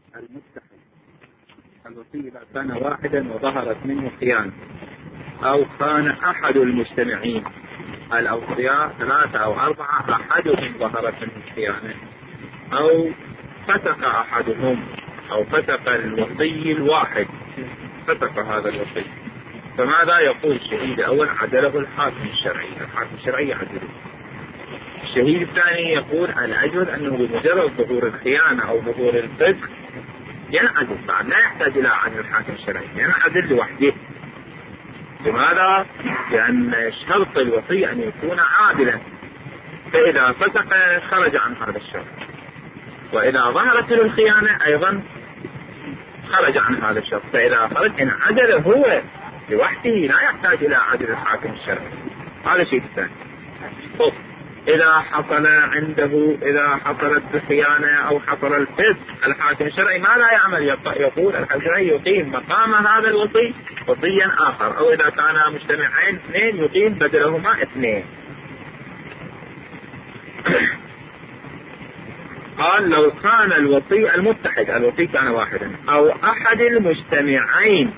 المتحد الوصي إذا كان واحدا وظهرت منه خيانة، أو كان أحد المجتمعين الأوصياء 3 أو 4 أحدهم ظهرت منه خيانة، أو فسق أحدهم، أو فسق الوصي الواحد، فسق هذا الوصي، فماذا يقول الشهيد الأول؟ عدله الحاكم الشرعي، الحاكم الشرعي يعدله. الشهيد الثاني يقول الأجوز أنه بمجرد ظهور الخيانة أو ظهور الفسق ينعدل، بعد لا يحتاج إلى عدل الحاكم الشرعي، ينعدل لوحده. لماذا؟ لأن شرط الوصي أن يكون عادلا، فإذا فسق خرج عن هذا الشرط، وإذا ظهرت له الخيانة أيضا خرج عن هذا الشرط، فإذا خرج إن عدل هو لوحده لا يحتاج إلى عدل الحاكم الشرعي. هذا شيء ثاني. إذا حصل عنده، إذا حصلت الخيانة أو حصل الفسق، الحاكم الشرعي ما لا يعمل؟ يقول الحاكم الشرعي يقيم مقام هذا الوصي وصيا آخر، أو إذا كان مجتمعين 2 يقيم بدلهما 2. قال لو كان الوصي المتحد، الوصي كان واحدا، أو أحد المجتمعين،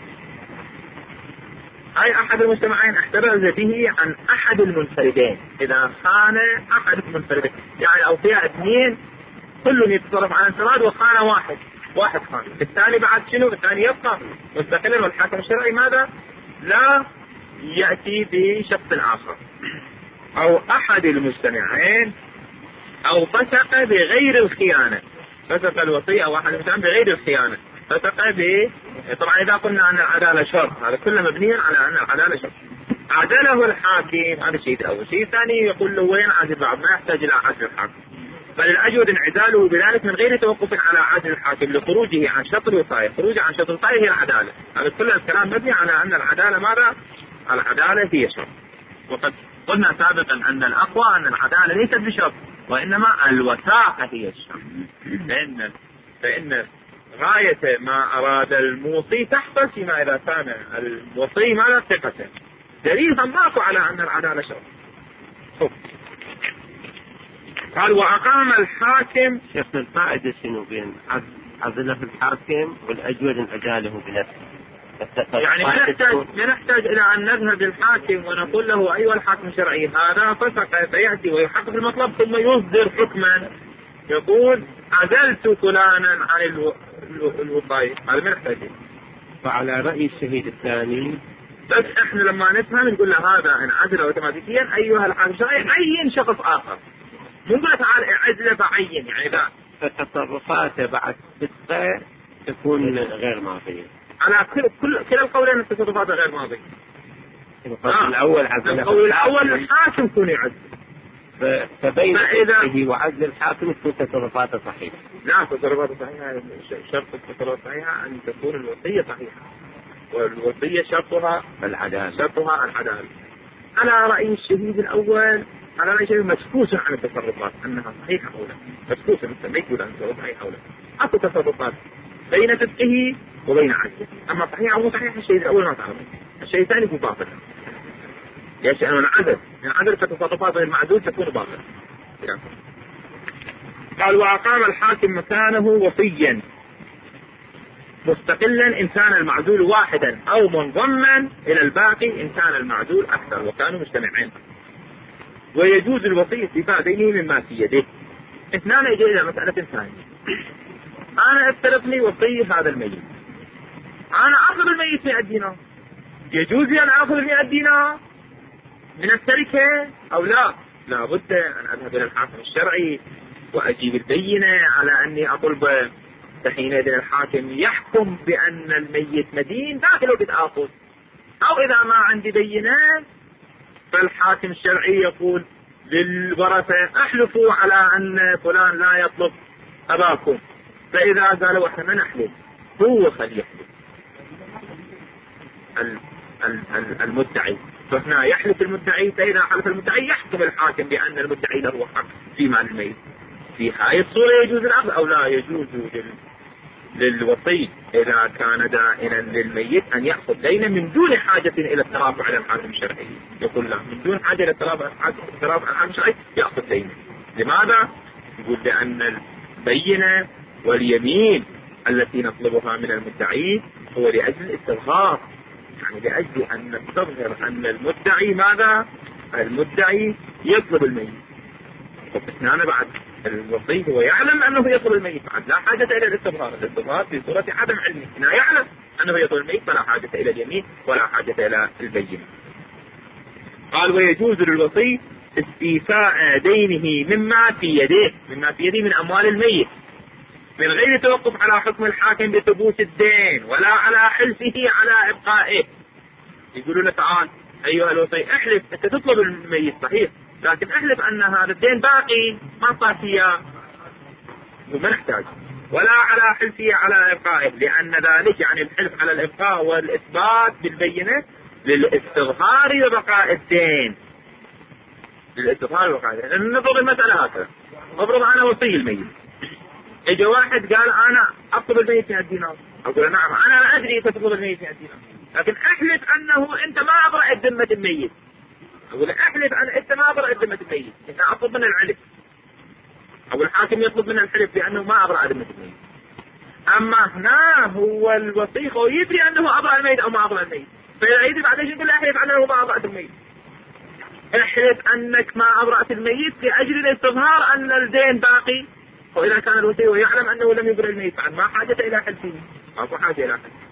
أي أحد المجتمعين احترز به عن أحد المنفردين. إذا كان أحد المنفردين، يعني أوصياء 2 كل يتصرف على انفراد، وخان واحد خان، الثاني بعد شنو؟ الثاني يبقى مستقلا، والحاكم الشرعي ماذا؟ لا يأتي بشخص آخر. أو أحد المجتمعين، أو فسق بغير الخيانة، فسق الوصي أو أحد المجتمعين بغير الخيانة، فسق طبعا إذا قلنا أن العدالة شرط، هذا كله مبني على أن العدالة شرط، عدله الحاكم. هذا الشيء الأول. الشيء الثاني يقول له وين عدل بعض؟ ما يحتاج إلى عدل الحاكم، بل الأجود انعداله بذلك من غير توقف على عدل الحاكم لخروجه عن شرط الوصاية. خروجه عن شرط الوصاية هي العدالة. هذا كل الكلام مبني على أن العدالة ماذا؟ العدالة هي شرط. وقد قلنا سابقا أن الأقوى أن العدالة ليست بشرط، وإنما الوثاقة هي الشرط، فإن غاية ما أراد الموصي تحصل فيما إذا كان الوصي ماذا؟ ثقة. دليل ماكو على أن العدالة شرط. قال وأقام الحاكم. شيخ الفائدة شنو بين عدله الحاكم والأجود عداله بنفسه؟ يعني ما نحتاج إلى أن نذهب للحاكم ونقول له أيها الحاكم الشرعي هذا فسق، فيأتي ويحقق المطلب ثم يصدر حكما يقول عزلت فلانا عن الوصاية. هذا ما نحتاج. فعلى رأي الشهيد الثاني، بس احنا لما نفهم نقول له هذا ان عدل اوتوماتيكيا ايها الحاكم الشرعي عين شخص اخر، مو نقول تعال عدله بعين، يعني ذا فتصرفاته بعد فسقه تكون غير ماضية. على كل القولين التصرفات غير ماضية. الأول القول الأول الحاكم يكون يعدل، فبين فسقه وعدل الحاكم تكون تصرفاته صحيحة. لا، تصرفاته صحيحة. شرط التصرفات صحيحة أن تكون الوصية صحيحة، والوصية شرطها العدالة. على رأي الشهيد الأول، على رأي الشهيد مسكوس عن التصرفات أنها صحيحة أو لا، مسكوس مثل ما يقول أنها صحيحة أو لا. أكو تصرفات بين فسقه وبين عدله، أما صحيحة أو مو صحيحة الشهيد الأول ما تعرف، الشيء الثاني هو باطل. ليش؟ أنه العدل فتصرفات المعدول تكون باطلة. قال وأقام الحاكم مكانه وصيا مستقلا إن كان المعدول واحدا، أو منضما إلى الباقي إن كان المعدول أكثر وكانوا مجتمعين. ويجوز الوصي استيفاء دينه مما في يده. اثنان يجي إلى مسألة ثانية. أنا افترض لي وصي هذا الميت، أنا أخذ الميت 100 دينار، يجوز لي أن أخذ 100 دينار من التركة أو لا؟ لا بد أن أذهب إلى الحاكم الشرعي وأجيب البينة على أني أطلب، حينئذ الحاكم يحكم بأن الميت مدين داخل بتآخذ. أو إذا ما عندي بينة فالحاكم الشرعي يقول للورثة احلفوا على أن فلان لا يطلب أباكم، فإذا قالوا احنا ما نحلف هو خلي يحلف المدعي، فهنا يحلف المدعي، فإذا حلف المدعي يحكم الحاكم بأن المدعي له حق في مال الميت. في هذه الصورة يجوز الأخذ أو لا يجوز للوصي إذا كان دائنا للميت أن يأخذ دينا من دون حاجة إلى الترافع على الحاكم الشرعي. يقول لا، من دون حاجة إلى الترافع على الحاكم الشرعي يأخذ دينا. لماذا؟ يقول لأن البينة واليمين التي نطلبها من المدعي هو لأجل الاستظهار، يعني لأجل أن نستظهر أن المدعي ماذا؟ المدعي يطلب الميت. هنا بعد الوصي هو يعلم أنه يطلب الميت، بعد لا حاجة إلى الاستظهار. الاستظهار في صورة عدم علمه، هنا يعلم أنه يطلب الميت فلا حاجة إلى اليمين ولا حاجة إلى البينة. قال ويجوز للوصي استيفاء دينه مما في يده، مما في يده من أموال الميت، من غير توقف على حكم الحاكم بثبوت الدين ولا على حلفه على إبقائه. يقولوا له تعال أيها الوصي احلف، أنت تطلب الميت صحيح، لكن احلف أن هذا الدين باقي ما صار فيه، وما نحتاج، ولا على حلفه على إبقائه، لأن ذلك يعني الحلف على الإبقاء والإثبات بالبينة للاستظهار وبقاء الدين، للاستظهار وبقاء الدين. نضرب المسألة هكذا، افرض أنا وصي الميت، اجى واحد قال أنا أطلب الميت 100 دينار، أقول نعم أنا لا أدري أنت تطلب الميت 100 دينار، لكن احلف أنه أنت ما أبرأت ذمة الميت. أقول احلف أن أنت ما أبرأت ذمة الميت، أنت أطلب من العلف، أو الحاكم يطلب من الحلف بأنه ما أبرأ ذمة الميت. أما هنا هو الوصي هو يدري أنه أبرأ الميت أو ما أبرأ الميت، فإذا يدري بعد يقول له احلف أنه ما أبرأت الميت، احلف أنك ما أبرأت الميت لأجل الاستظهار أن الدين باقي. وإذا كان الوصي ويعلم أنه لم يبرأ الميت بعد ما حاجة إلى حلفه، ما حاجة إلى حلفه.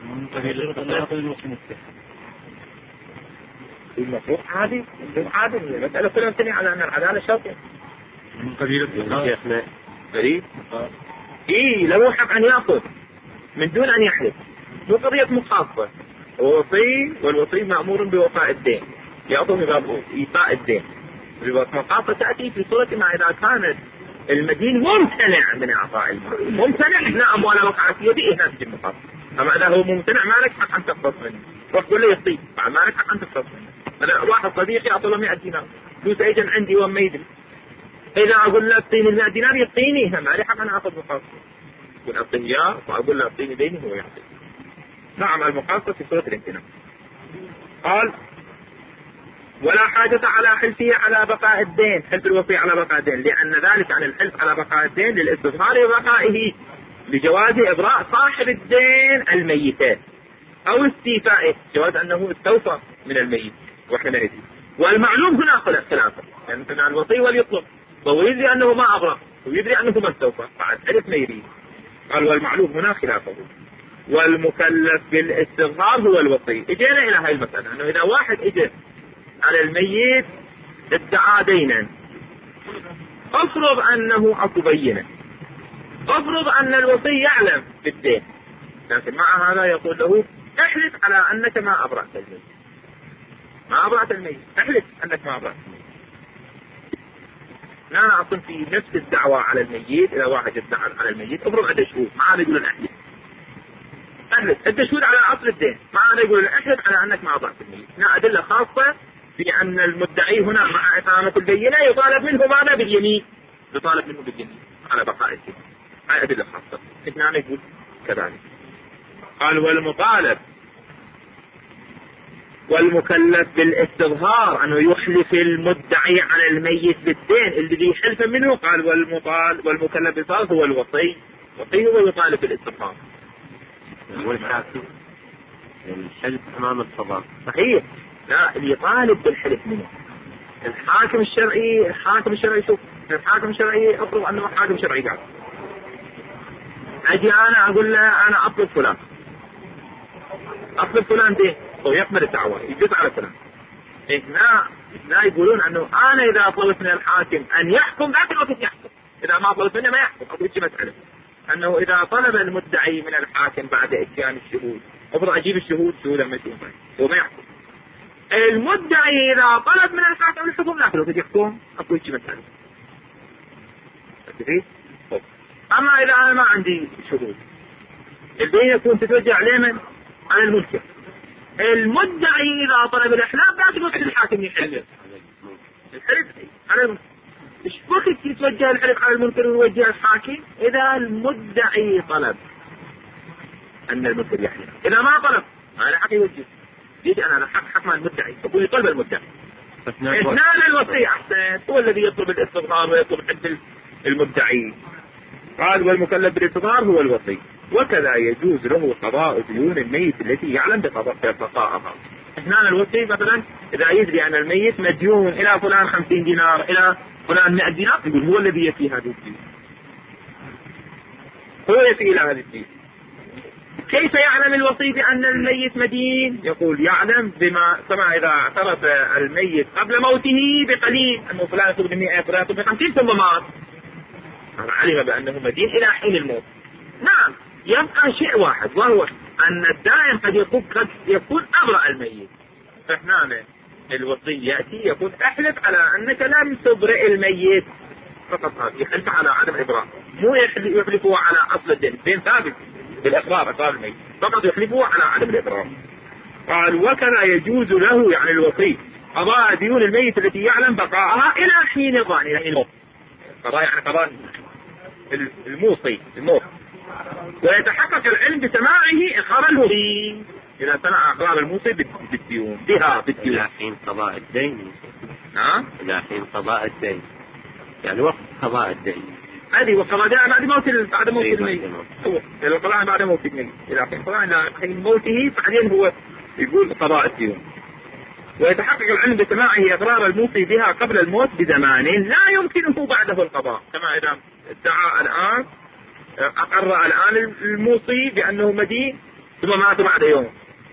المفروض عادي، المسألة كلها تبني على أن العدالة شرطية من قبيلة شيخنا فريد. لو حق أن يأخذ من دون أن يحلف، مو قضية مخاطبة، هو وصي والوصي مأمور بوفاء الدين، يأخذ بباب إيفاء الدين. المخاطبة تأتي في صورة ما إذا كانت المدين ممتنع من إعطاء المال، ممتنع من أموال وقعت في يده، هنا تجي المخاطبة. أما إذا هو ممتنع ما لك حق أن تقتص منه، وتقول له يصيب ما لك حق أن تقتص منه. أنا واحد صديقي أعطله 100 دينار، فلوس أيجن عندي وما يدري، إذا أقول له أعطيني 100 دينار يعطيني، ما لي حق أنا أخذ مخاطبة، أقول أعطيه إياه وأقول له أعطيني ديني هو يعطي. نعم المخاطبة في صورة الامتناع. قال ولا حاجة على حلفه على بقاء الدين، حلف الوصي على بقاء الدين، لأن ذلك عن الحلف على بقاء الدين للاستظهار وبقائه، لجواز إبراء صاحب الدين الميتات أو استيفائه، جواز أنه استوفى من الميت وحملته. والمعلوم هنا خلافه، يعني مثلا الوصي وليطلب وهو يدري أنه ما أبرأ ويدري أنه ما استوفى، بعد حلف ما يريد. قال والمعلوم هنا خلافه. والمكلف بالاستظهار هو الوصي. اجينا إلى هاي المسألة، أنه إذا واحد اجى على الميت ادعى دينا، افرض انه اكو بينة، افرض ان الوصي يعلم بالدين، لكن مع هذا يقول له احلف على انك ما ابرأت الميت، ما ابرأت الميت، احلف انك ما ابرأت الميت. لا اكون في نفس الدعوة على الميت، اذا واحد ادعى على الميت افرض عنده شهود، ما عاد يقول احلف، عنده شهود على اصل الدين، ما عاد يقول احلف على انك ما ابرأت الميت. هنا ادلة خاصة بأن المدعي هنا مع إقامة البينة يطالب منه ماذا؟ باليمين، يطالب منه باليمين على بقاء الدين. هاي أدلة خاصة، إحنا نقول كذلك. قال والمطالب والمكلف بالاستظهار أنه يحلف المدعي على الميت بالدين الذي حلف منه. قال والمكلف بالاستظهار هو الوصي، الوصي هو يطالب بالاستظهار. والحاكم الحلف أمام القضاء صحيح، لا اللي يطالب بالحلف منه الحاكم الشرعي. شوف الحاكم الشرعي افرض انه حاكم شرعي قاعد اجي انا اقول له انا اطلب فلان دين، هو يقبل الدعوة يجوز على فلان. هنا يقولون انه انا اذا طلبت من الحاكم ان يحكم ذاك الوقت يحكم، اذا ما طلبت منه ما يحكم. اقول شيء مسألة انه اذا طلب المدعي من الحاكم بعد اتيان الشهود، افرض اجيب الشهود لما يكون هو ما يحكم. المدعي إذا طلب من الحاكم الحكم لا تلو يحكم، أقول شيء مسألة. أما إذا أنا ما عندي شهود، الدين يكون تتوجه لمن؟ على المنكر. المدعي إذا طلب الإحلام لا تلو الحاكم يحلف الحلف على المنكر. إيش وقت يتوجه الحلف على المنكر ويوجه الحاكم؟ إذا المدعي طلب أن المنكر يحلف، إذا ما طلب ما له حق يوجه. يجي أنا حق مع المدعي، أقول يطلب المدعي. إثنان الوصي أحسن هو الذي يطلب الاستظهار ويطلب حد المدعي. قال والمكلف بالانتظار هو الوصي، وكذا يجوز له قضاء ديون الميت التي يعلم بقضائها. هنا الوصي مثلا إذا يدري أن الميت مديون إلى فلان 50 دينار إلى فلان 100 دينار، يقول هو الذي يفي هذه الدين، هو يفي إلى هذه الدين. كيف يعلم الوصي بأن الميت مدين؟ يقول يعلم بما كما إذا اعترف الميت قبل موته بقليل أنه فلان يطلب 100 فلان يطلب 50 ثم مات، علم بأنه مدين إلى حين الموت. نعم، يبقى شيء واحد وهو أن الدائن قد يكون أبرأ الميت، فهنا الوصي يأتي يقول احلف على أنك لم تبرئ الميت فقط، هذا يحلف على عدم الإبراء، مو يحلفه على أصل الدين ثابت بالإقرار، إقرار الميت، فقط يحلفه على عدم الإبراء. قال وكذا يجوز له يعني الوصي قضاء ديون الميت التي يعلم بقاءها إلى حين الظن، إلى حين الموت. قضاء يعني قضاء الموصي الموت، ويتحقق العلم بسماعه إقرار الوصي إذا سمع أقرار الموصي بالديون بها بالديون إلى حين قضاء الدين. نعم، إلى حين قضاء الدين يعني وقت قضاء الدين، هذه وقضاء بعد موت الميت، هو القضاء بعد موت الميت إلى حين قضاء إلى حين موته، بعدين هو يقول قضاء الديون. ويتحقق العلم بسماعه إقرار الموصي بها قبل الموت بزمان لا يمكنه بعده القضاء، كما إذا ادعى الآن أقر الآن الموصي بأنه مدين ثم مات بعد يوم،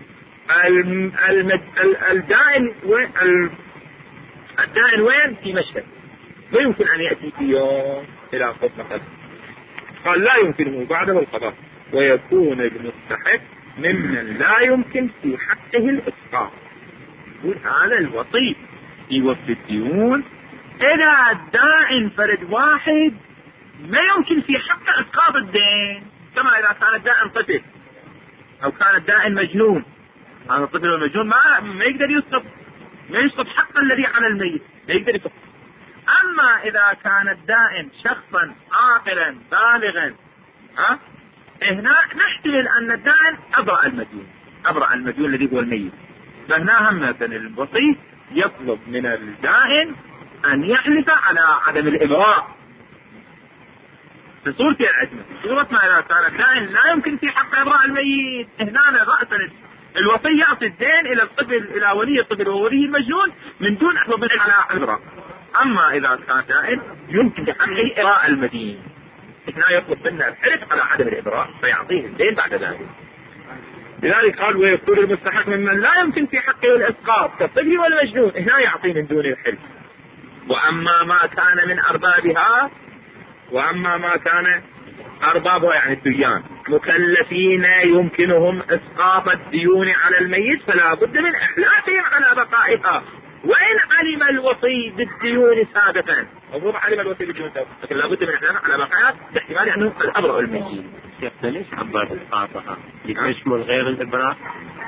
الدائن وين؟ في مشهد، لا يمكن أن يأتي في يوم إلى قسم مثلا. قال لا يمكنه بعده القضاء، ويكون المستحق ممن لا يمكن في حقه الإسقاط. يقول هذا الوصي يوفي الديون إذا الدائن فرد واحد ما يمكن في حقه إسقاط الدين، كما إذا كان الدائن طفل أو كان الدائن مجنون، هذا الطفل والمجنون ما يقدر يسقط حق الذي على الميت، ما يقدر يسقط. أما إذا كان الدائن شخصا عاقلا بالغا هنا نحتمل أن الدائن أبرأ المديون الذي هو الميت، فهنا هم مثلا الوصي يطلب من الدائن أن يحلف على عدم الإبراء في صورة العدمة، صورة ما إذا كان الدائن لا يمكن في حق إبراء الميت، هنا رأسا الوصي يعطي الدين إلى الطفل إلى ولي الطفل وولي المجنون من دون أحلف على الإبراء. أما إذا كان دائن يمكن بحقه إبراء المدين، هنا يطلب منا الحلف على عدم الإبراء فيعطيه الدين بعد ذلك. لذلك قال ويكون المستحق ممن لا يمكن في حقه الإسقاط كالطفل والمجنون، هنا يعطيه من دون الحلف. وأما ما كان أربابها يعني الديان مكلفين يمكنهم إسقاط الديون على الميت فلا بد من إحلافهم على بقائها، وإن علم الوصي بالديون سابقا، المفروض علم الوصي بالديون سابقا، لكن لا بد من إحلافهم على بقائها باحتمال أنه قد أبرأ الميت. ليش عبر إسقاطها لتشمل غير الإبراء؟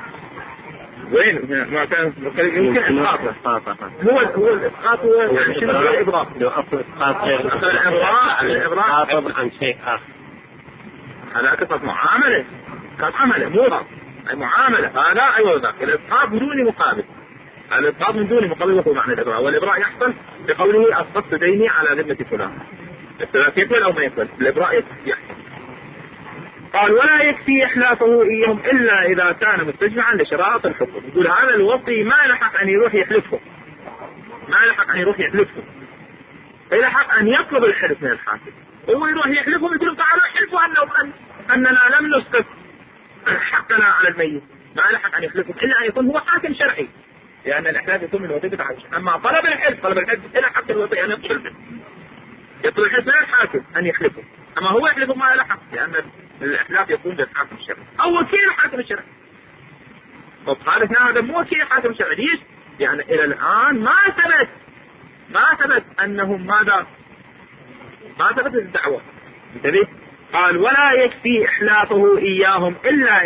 وين ما كان يمكن إسقاطها؟ هو الإسقاط هو يعني شنو هو الإبراء؟ لو أصل إسقاط غير الإبراء عن شيء آخر، هذا قصة معاملة، كانت عمله مو إبراء، أي معاملة، هذا أيوة ذاك الإسقاط من دون مقابل، الإسقاط من دون مقابل هو معنى الإبراء، والإبراء يحصل بقوله أسقطت ديني على ذمة فلان، الثلاث يقبل أو ما يقبل، الإبراء يحصل. قال ولا يكفي إحلافه إياهم إلا إذا كان مستجمعا لشرائط الحكم. يقول هذا الوصي ما لحق أن يروح يحلفه، فيلحق أن يطلب الحلف من الحاكم، هو يروح يحلفهم يقول تعالوا احلفوا أننا لم نسقط حقنا على الميت، ما لحق أن يحلفهم إلا أن يكون هو حاكم شرعي، لأن الإحلاف يكون من وظيفة الحاكم. أما طلب الحلف إلى حق الوصي أن يطلب الحلف من الحاكم أن يحلفه، أما هو يحلفه ما لحق، لأن الإحلاف يكون للحاكم الشرعي أو وكيل الحاكم الشرعي. طب هذا مو وكيل الحاكم الشرعي، ليش؟ يعني إلى الآن ما ثبت أنهم ما ثبت الدعوة. انتبه، قال ولا يكفي إحلافه إياهم إلا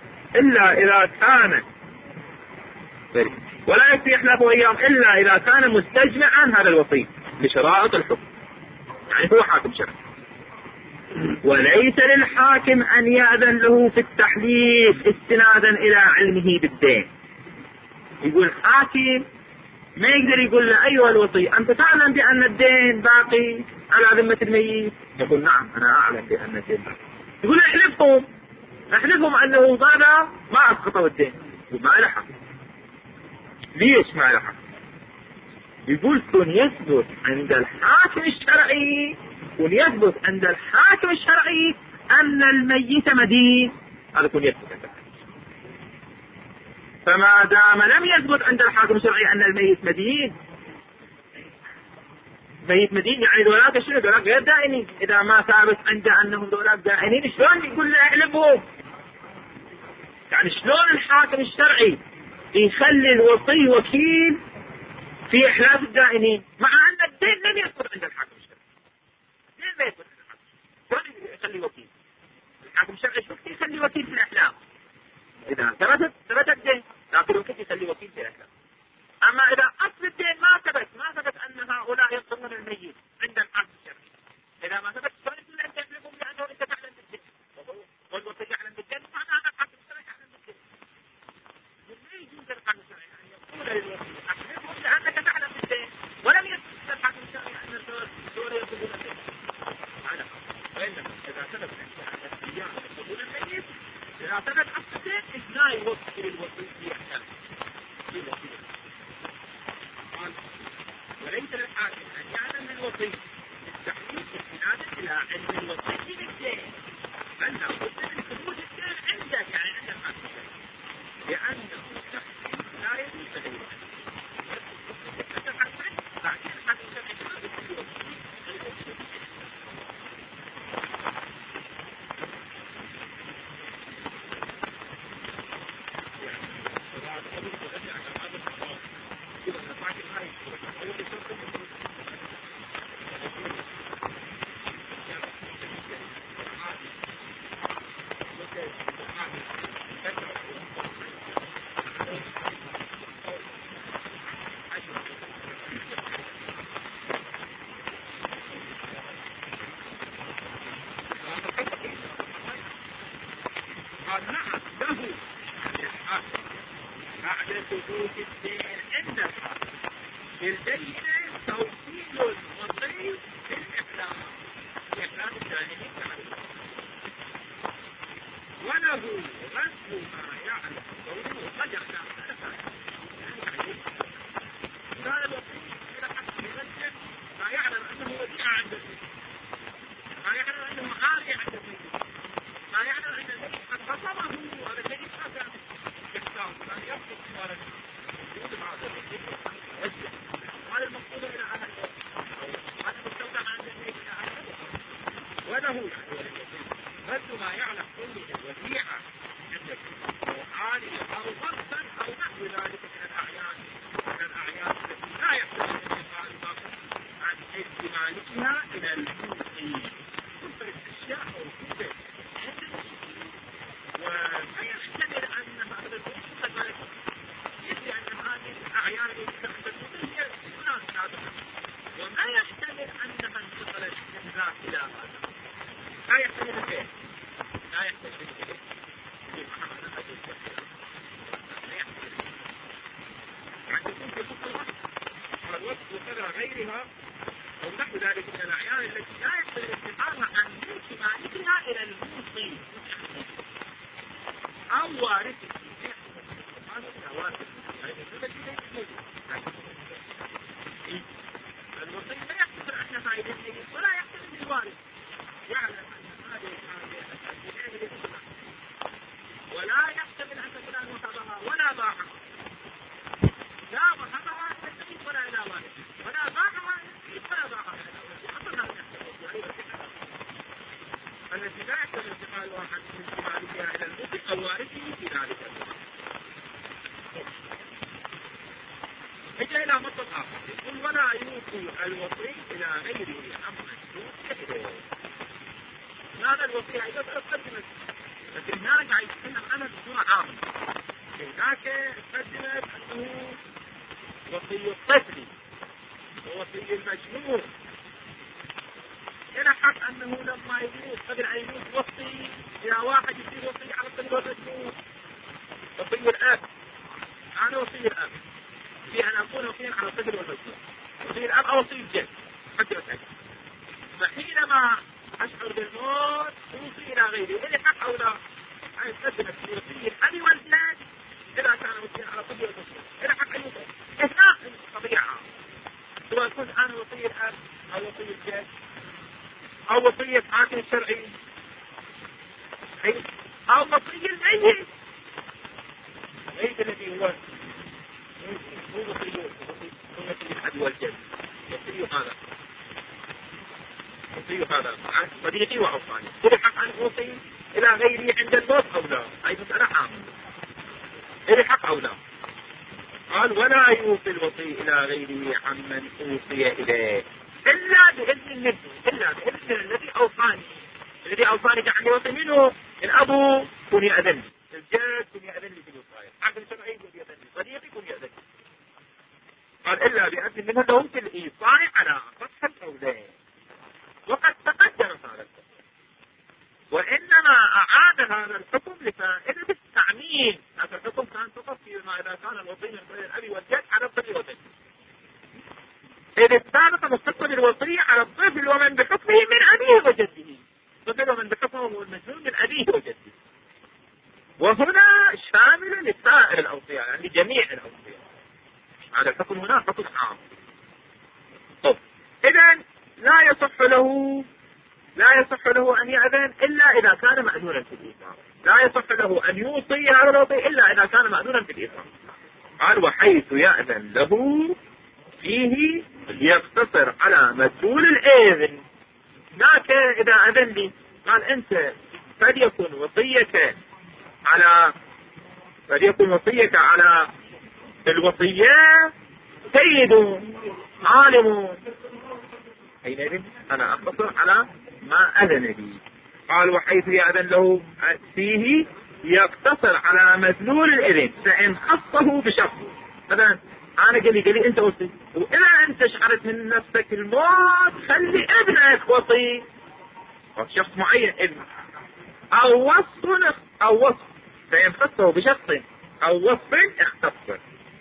إذا كان مستجمعا هذا الوصي لشرائط الحكم، يعني هو حاكم شرعي. وليس للحاكم أن يأذن له في التحليف استنادا إلى علمه بالدين. يقول حاكم ما يقدر يقول له أيها الوصي أنت تعلم بأن الدين باقي على ذمة الميت؟ يقول نعم أنا أعلم بأن الدين باقي. يقول احلفهم أنه ضاع ما أسقطوا الدين. يقول ما له حق. ليش ما له حق؟ يقول كن يثبت عند الحاكم الشرعي أن الميت مدين. هذا كن يثبت عند الحاكم. فما دام لم يثبت عند الحاكم الشرعي أن الميت مدين يعني دولاك شنو؟ دولاك غير دائنين. إذا ما ثابت عنده أنهم دولاك دائنين شلون يقول له احلفهم؟ يعني شلون الحاكم الشرعي يخلي الوصي وكيل في إحلاف الدائنين مع أن الدين لم يثبت عند الحاكم الشرعي؟ الدين ما يثبت عند الحاكم الشرعي، شلون يخلي وكيل؟ الحاكم الشرعي شو يخلي وكيل في الإحلاف؟ إذا ثبت الدين لكن وكيل يخلي وكيل في الإحلاف. أما إذا أصل الدين ما ثبت أن هؤلاء ينقضون الميت عند الحاكم الشرعي، إذا ما ثبت شلون يقول أنت تحلفهم بأنه أنت تعلم بالدين والوصي يعلم بالدين معناه أن الحاكم الشرعي يعلم بالدين. ما يجوز للحاكم الشرعي أن يقول للوصي أحلفهم لأنك تعلم بالدين ولم يثبت الحاكم الشرعي أن الدول ينقضون الدين. هذا وإنما إذا ثبت أن الديان ينقضون الميت، إذا ثبت أصل الدين لا يوصي للوصي في إحلافه. وليس للحاكم أن يعلم الوصي بالتحليل استنادا إلى علم الوصي بالدين، بل لابد من ثبوت الدين عندك يعني عند الحاكم الشرعي، لأنه التحليل لا يجوز غيره. بعدين الحاكم الشرعي في أن أكون وصيا على الطفل والمجنون، وصي الأب أو وصي الجد حتى أتأكد. فحينما أشعر بالموت أوصي إلى غيري، إلي حق أو لا؟ أنا أستثنى في وصي الأب والجد إذا كان وصيا على الطفل والمجنون، إلي حق أن يوصي إثناء الطبيعة، سواء كنت أنا وصي الأب أو وصي الجد أو وصية حاكم الشرعي أو وصي الميت. الميت الذي هو وصي الأب والجد، وصي هذا صديقي وأوصاني، كل حق أن أوصي إلى غيري عند الموت أو لا؟ أي مسألة عامة، إلي حق أو لا؟ قال ولا يوصي الوصي إلى غيره عمن أوصي إليه إلا بإذن النبي، إلا بإذن الذي أوصاني. الذي أوصاني جعلني وصي منه الأب كن يأذن، الجد كن يأذن لي في الوصايا، عقل شرعي كن يأذن لي، صديقي كن يأذن لي. قال إلا بإذن منه لهم في الإيصاء على فتح الأولاد، وقد تقدم هذا الحكم، وإنما أعاد هذا الحكم لفائدة التعميم. هذا الحكم كان فقط فيما إذا كان الوصي من قبل الأب والجد على الطفل والبنت، إذ السابق مستقبل الوصي على الطفل ومن بحكمه من أبيه وجده، الطفل ومن بحكمه هو المجنون من أبيه وجده، وهنا شامل لسائر الأوصياء يعني جميع الأوصياء. هذا الحكم هنا حكم عام. طب إذن لا يصح له أن يأذن إلا إذا كان مأذونا في الإيثار، لا يصح له أن يوصي هذا الوصي إلا إذا كان مأذونا في الإيثار. قال وحيث يأذن له فيه يقتصر على مدلول الإذن. لكن إذا أذن لي قال أنت فليكن وصيك على الوصية سيد عالم، حينئذ أنا أقتصر على ما أذن لي. قال وحيث يأذن له فيه يقتصر على مدلول الإذن، فإن خصه بشرط. مثلا أنا قال لي أنت وصي، وإذا أنت شعرت من نفسك الموت خلي ابنك وصي، شخص معين ابن، أو وصف، فإن خصه بشرط أو وصف اختصر.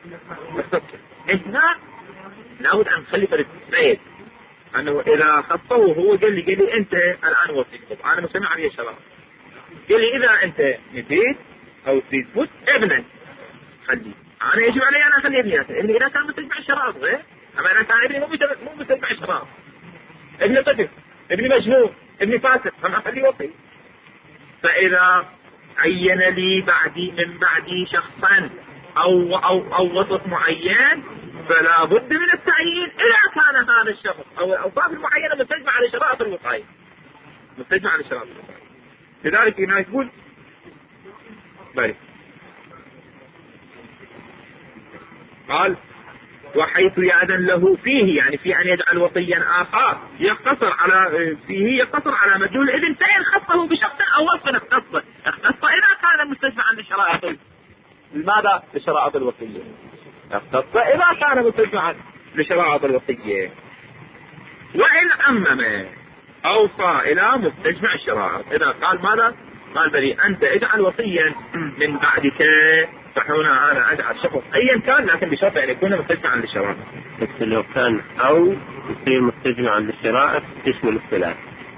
هنا لابد أن نخلي فرق، أنه إذا خصه هو قال لي أنت الآن وصيك، أنا مستمع عليه شرط، قال لي إذا أنت نسيت أو تريد تموت ابنك خليه، أنا يجب علي أنا أخلي ابني إذا كان مستجمع الشراب غير، أما إذا كان ابني مو مستجمع الشراب، ابني طفل، ابني مجنون، ابني فاسد، فما أخليه وصي. فإذا عين لي من بعدي شخصا أو وصف معين فلا بد من التعيين إذا كان هذا الشخص أو الأوصاف المعينة مستجمع على شرائط الوصاية، لذلك هنا يقول قال وحيث يأذن له فيه، يعني في أن يجعل وصيا آخر يقتصر على مدلول الإذن، فإن خصه بشخص أو وصف اختص إذا كان مستجمعا لشرائط لماذا؟ لشرائط الوصية. اختص إذا كان مستجمعا لشرائط الوصية. وإن عمم أوصى إلى مستجمع الشرائط، إذا قال ماذا؟ قال بلي أنت اجعل وصيا من بعدك، فهنا أنا أجعل شخص أيا كان لكن بشرط أن يكون مستجمعا للشرائط. بس لو كان أو يصير مستجمعا للشرائط تشمل الثلاث.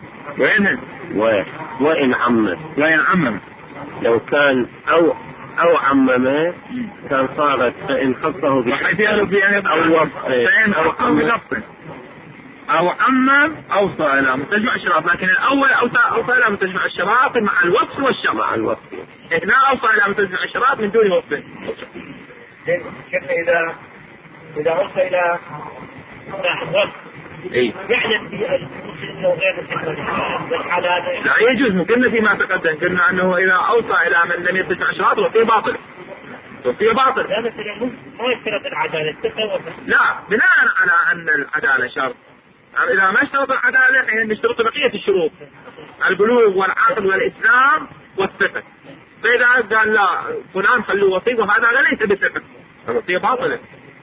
وإن عمم لو كان أو عمم كان صارت فإن خصه بشرط أو وصف أو عمم أوصى إلى مستجمع الشرائط، لكن الأول أوصى إلى مستجمع الشرائط مع الوصف والشرط. هنا أوصى إلى مستجمع الشرائط من دون وصف. كيف إذا أوصى إلى وصف يعلم بأنه غير الحلال لا يجوز. ممكن فيما تقدم قلنا أنه إذا أوصى إلى من لم يستجمع الشرائط وفيه باطل. لا مثلا ما يشترط العدالة، لا بناء على أن العدالة شرط. إذا ما اشترط العدالة حين نشترط بقية الشروط، البلوغ والعقل والإسلام والثقة. فإذا قال لا فلان خلوه وصي وهذا ليس بثقة، الوصية باطلة.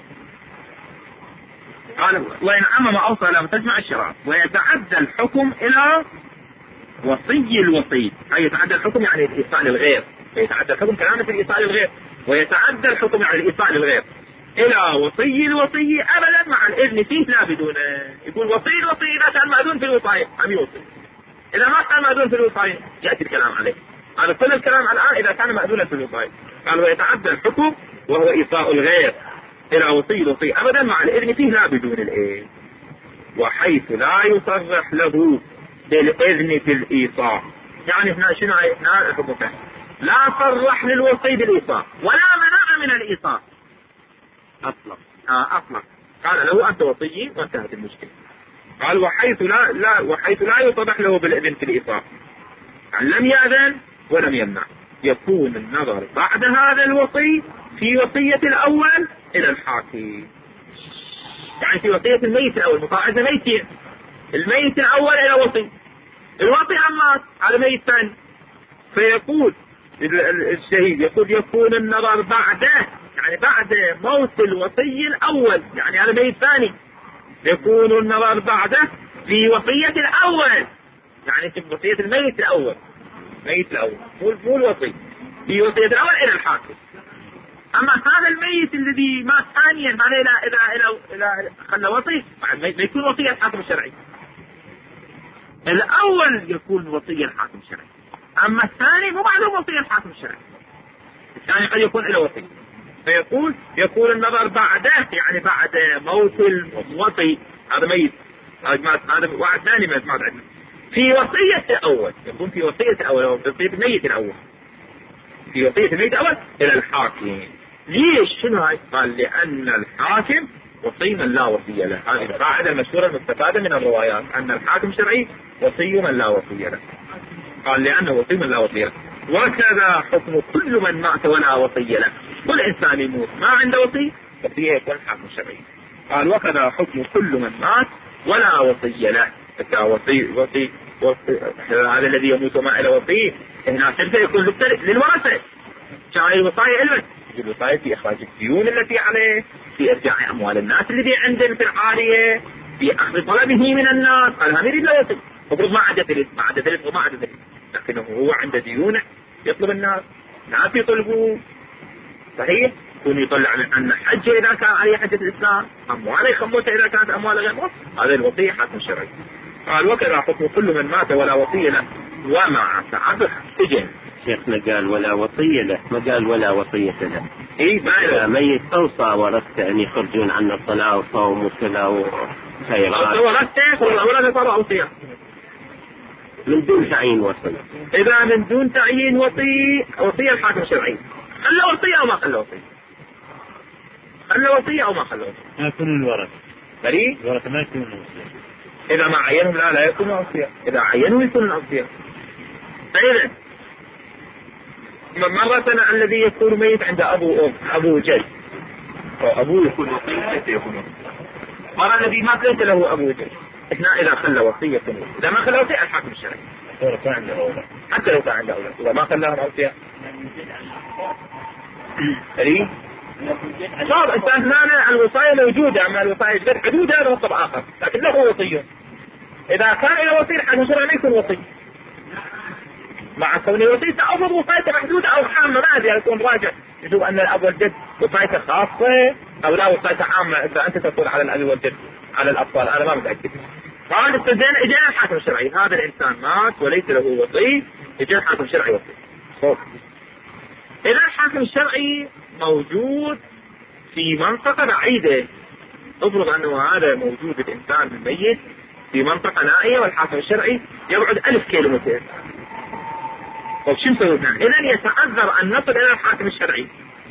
قال وإن عمم أوصى إلى مستجمع الشرائط ويتعدى الحكم إلى وصي الوصي، أي يتعدى الحكم يعني الإيصال الغير، يتعدى الحكم كلامه في الإيصال الغير، ويتعدى الحكم على الإيصال الغير. إلى وصي الوصي أبدا مع الإذن فيه لا بدونه. يقول وصي الوصي إذا كان مأذون في الوصاية هم يوصي، إذا ما كان مأذون في الوصاية يأتي الكلام عليه. هذا كل الكلام الآن إذا كان مأذونا في الوصاية. قال ويتعدى الحكم وهو إيصاء الغير إلى وصي الوصي أبدا مع الإذن فيه لا بدون الإذن، وحيث لا يصرح له بالإذن في الإيصاء. يعني هنا شنو هنا الحكم؟ لا صرح للوصي بالإيصاء ولا منع من الإيصاء أطلق. أطلق، قال له أنت وصي وانتهت المشكلة. قال وحيث لا يصرح له بالإذن في الإيصاء، يعني لم يأذن ولم يمنع، يكون النظر بعد هذا الوصي في وصية الأول إلى الحاكم. يعني في وصية الميت الأول مقاعدة ميتين، الميت الأول إلى وصي، الوصي عمات على ميت ثاني، فيقول الشهيد يقول يكون النظر بعده، يعني بعد موت الوصي الأول يعني على ميت ثاني، يكون النظر بعده في وصية الأول، يعني في وصية الميت الأول، ميت الأول مو الوصي، في وصية الأول إلى الحاكم. أما هذا الميت الذي مات ثانيا هذا إلى خلى وصي بعد ما يكون وصي الحاكم الشرعي. الأول يكون وصي الحاكم الشرعي، أما الثاني مو بعد وصي الحاكم الشرعي، الثاني قد يكون إلى وصي. فيقول يكون النظر بعده يعني بعد موت الوصي، هذا ميت هذا واحد ثاني مات عندنا في وصية الأول، يكون في وصية الأول أو في وصية الميت الأول، في وصية الميت الأول إلى الحاكم. ليش؟ شنو هاي؟ قال لأن الحاكم وصي من لا وصي له. هذه القاعدة المشهورة المستفادة من الروايات أن الحاكم الشرعي وصي من لا وصي له. قال لأنه وصي من لا وصي له. وكذا حكم كل من مات ولا وصي له، كل إنسان يموت ما عنده وصي وصيه يكون حاكم شرعي. قال وكذا حكم كل من مات ولا وصي له، وصي هذا الذي يموت وما إلى وصي هنا سلفه يكون للورثة، شاي الوصاية إلمت الوصاية في إخراج الديون التي عليه، في إرجاع أموال الناس الذي عنده مثل عارية، في أخذ طلبه من الناس. قال هم يريد لا وصي، مفروض ما عنده ثلث وما عنده ثلث، لكنه هو عنده ديون يطلب الناس يطلبوا. صحيح يكون يطلع عن حجه إذا كان عليه حجة الإسلام، أمواله يخمسها إذا كانت أمواله غير مصر، هذا الوصية حاكم شرعي. قال وكذا حكم كل من مات ولا وصي له ومع تعبه سجن. شيخنا قال ولا وصي له، ما قال ولا وصية له. إيه ميت أوصى ورثته أن يخرجون عن الصلاة والصوم والصلاة وخيرات، ورثته ولا صار أوصية من دون تعيين وصي. إذا من دون تعيين وصي الحاكم الشرعي، خلى وصية أو ما خلى وصية، خلى وصية أو ما خلى وصية، ما يكون الورث بريء الورث ما يكون وصية. إذا ما عينهم لا يكون أوصية، إذا عينوا يكون أوصية. فإذا مرة الذي يكون ميت عند أبو جد أبوه يكون وصية ليس يكون وصية. مرة الذي مات ليس له أبو جد، إحنا إذا خلى وصية إذا ما خلى وصية الحاكم الشرعي حتى لو كان عنده أولاد، إذا ما خلاهم أوصية بريء. شوف انت هنا الوصاية موجودة، اما الوصاية جد حدودها له نصب اخر، لكن له وصي. اذا كان الى وصي حاكم شرعي ما يكون وصي، مع كون الوصي تأخذ وصايته محدودة او عامة، ما ادري يكون راجع يشوف ان الاب والجد وصايته خاصة او لا وصايته عامة. اذا انت تقول على الاب والجد على الاطفال انا ما متأكد. قال استدين اجانا الحاكم الشرعي، هذا الانسان مات وليس له وصي، اجانا الحاكم الشرعي وصي. اذا الحاكم الشرعي موجود في منطقة بعيدة، افرض انه هذا موجود الانسان الميت في منطقة نائية والحاكم الشرعي يبعد 1000 كيلومتر، طيب شو نسوي هنا؟ اذا يتعذر ان نصل الى الحاكم الشرعي،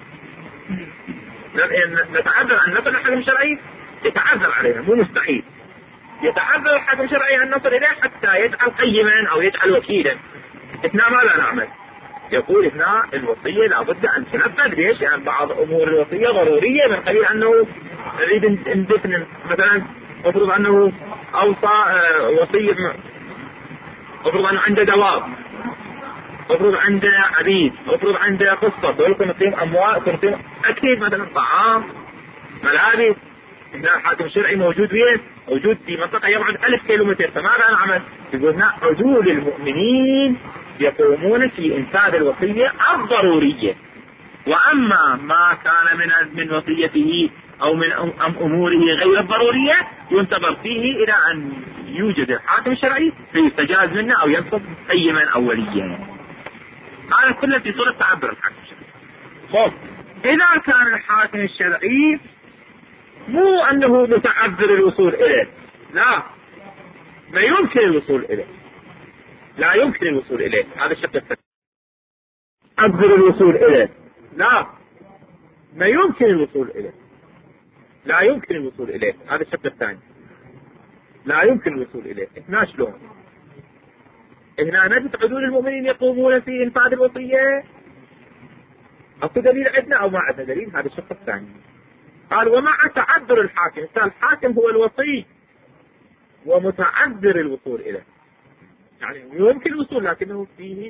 نتعذر ان نصل الى الحاكم الشرعي، يتعذر علينا مو مستحيل، يتعذر الحاكم الشرعي ان نصل اليه حتى يجعل قيما او يجعل وكيلا. اثناء ماذا نعمل؟ يقول هنا الوصية لابد أن تنفذ. ليش؟ يعني بعض أمور الوصية ضرورية، من قبيل أنه نريد ندفن مثلا، افرض أنه أوصى وصية، افرض أنه عنده دواب، افرض عنده عبيد، افرض عنده قصة، دول نعطيهم أموال، نعطيهم أكيد مثلا طعام ملابس. هنا الحاكم الشرعي موجود وين؟ موجود في منطقة يبعد 1000 كيلومتر، فماذا نعمل؟ يقول هنا عدول المؤمنين يقومون في إنفاذ الوصية الضرورية. وأما ما كان من وصيته أو من أموره غير الضرورية ينتظر فيه إلى أن يوجد الحاكم الشرعي فيستجاز منه أو ينصب قيما أوليا. هذا كله في صورة تعبر الحاكم الشرعي. خب إذا كان الحاكم الشرعي مو أنه متعذر الوصول إليه، لا، ما يمكن الوصول إليه، لا يمكن الوصول إليه، هذا الشق الثاني. تعذر الوصول إليه، لا، ما يمكن الوصول إليه، لا يمكن الوصول إليه، هذا الشق الثاني. لا يمكن الوصول إليه. هنا شلون؟ هنا نجد عدول المؤمنين يقومون في إنفاذ الوصية. أكو دليل عندنا أو ما عندنا دليل؟ هذا الشق الثاني. قال ومع تعذر الحاكم، الحاكم هو الوصي ومتعذر الوصول إليه، يعني يمكن الوصول لكنه فيه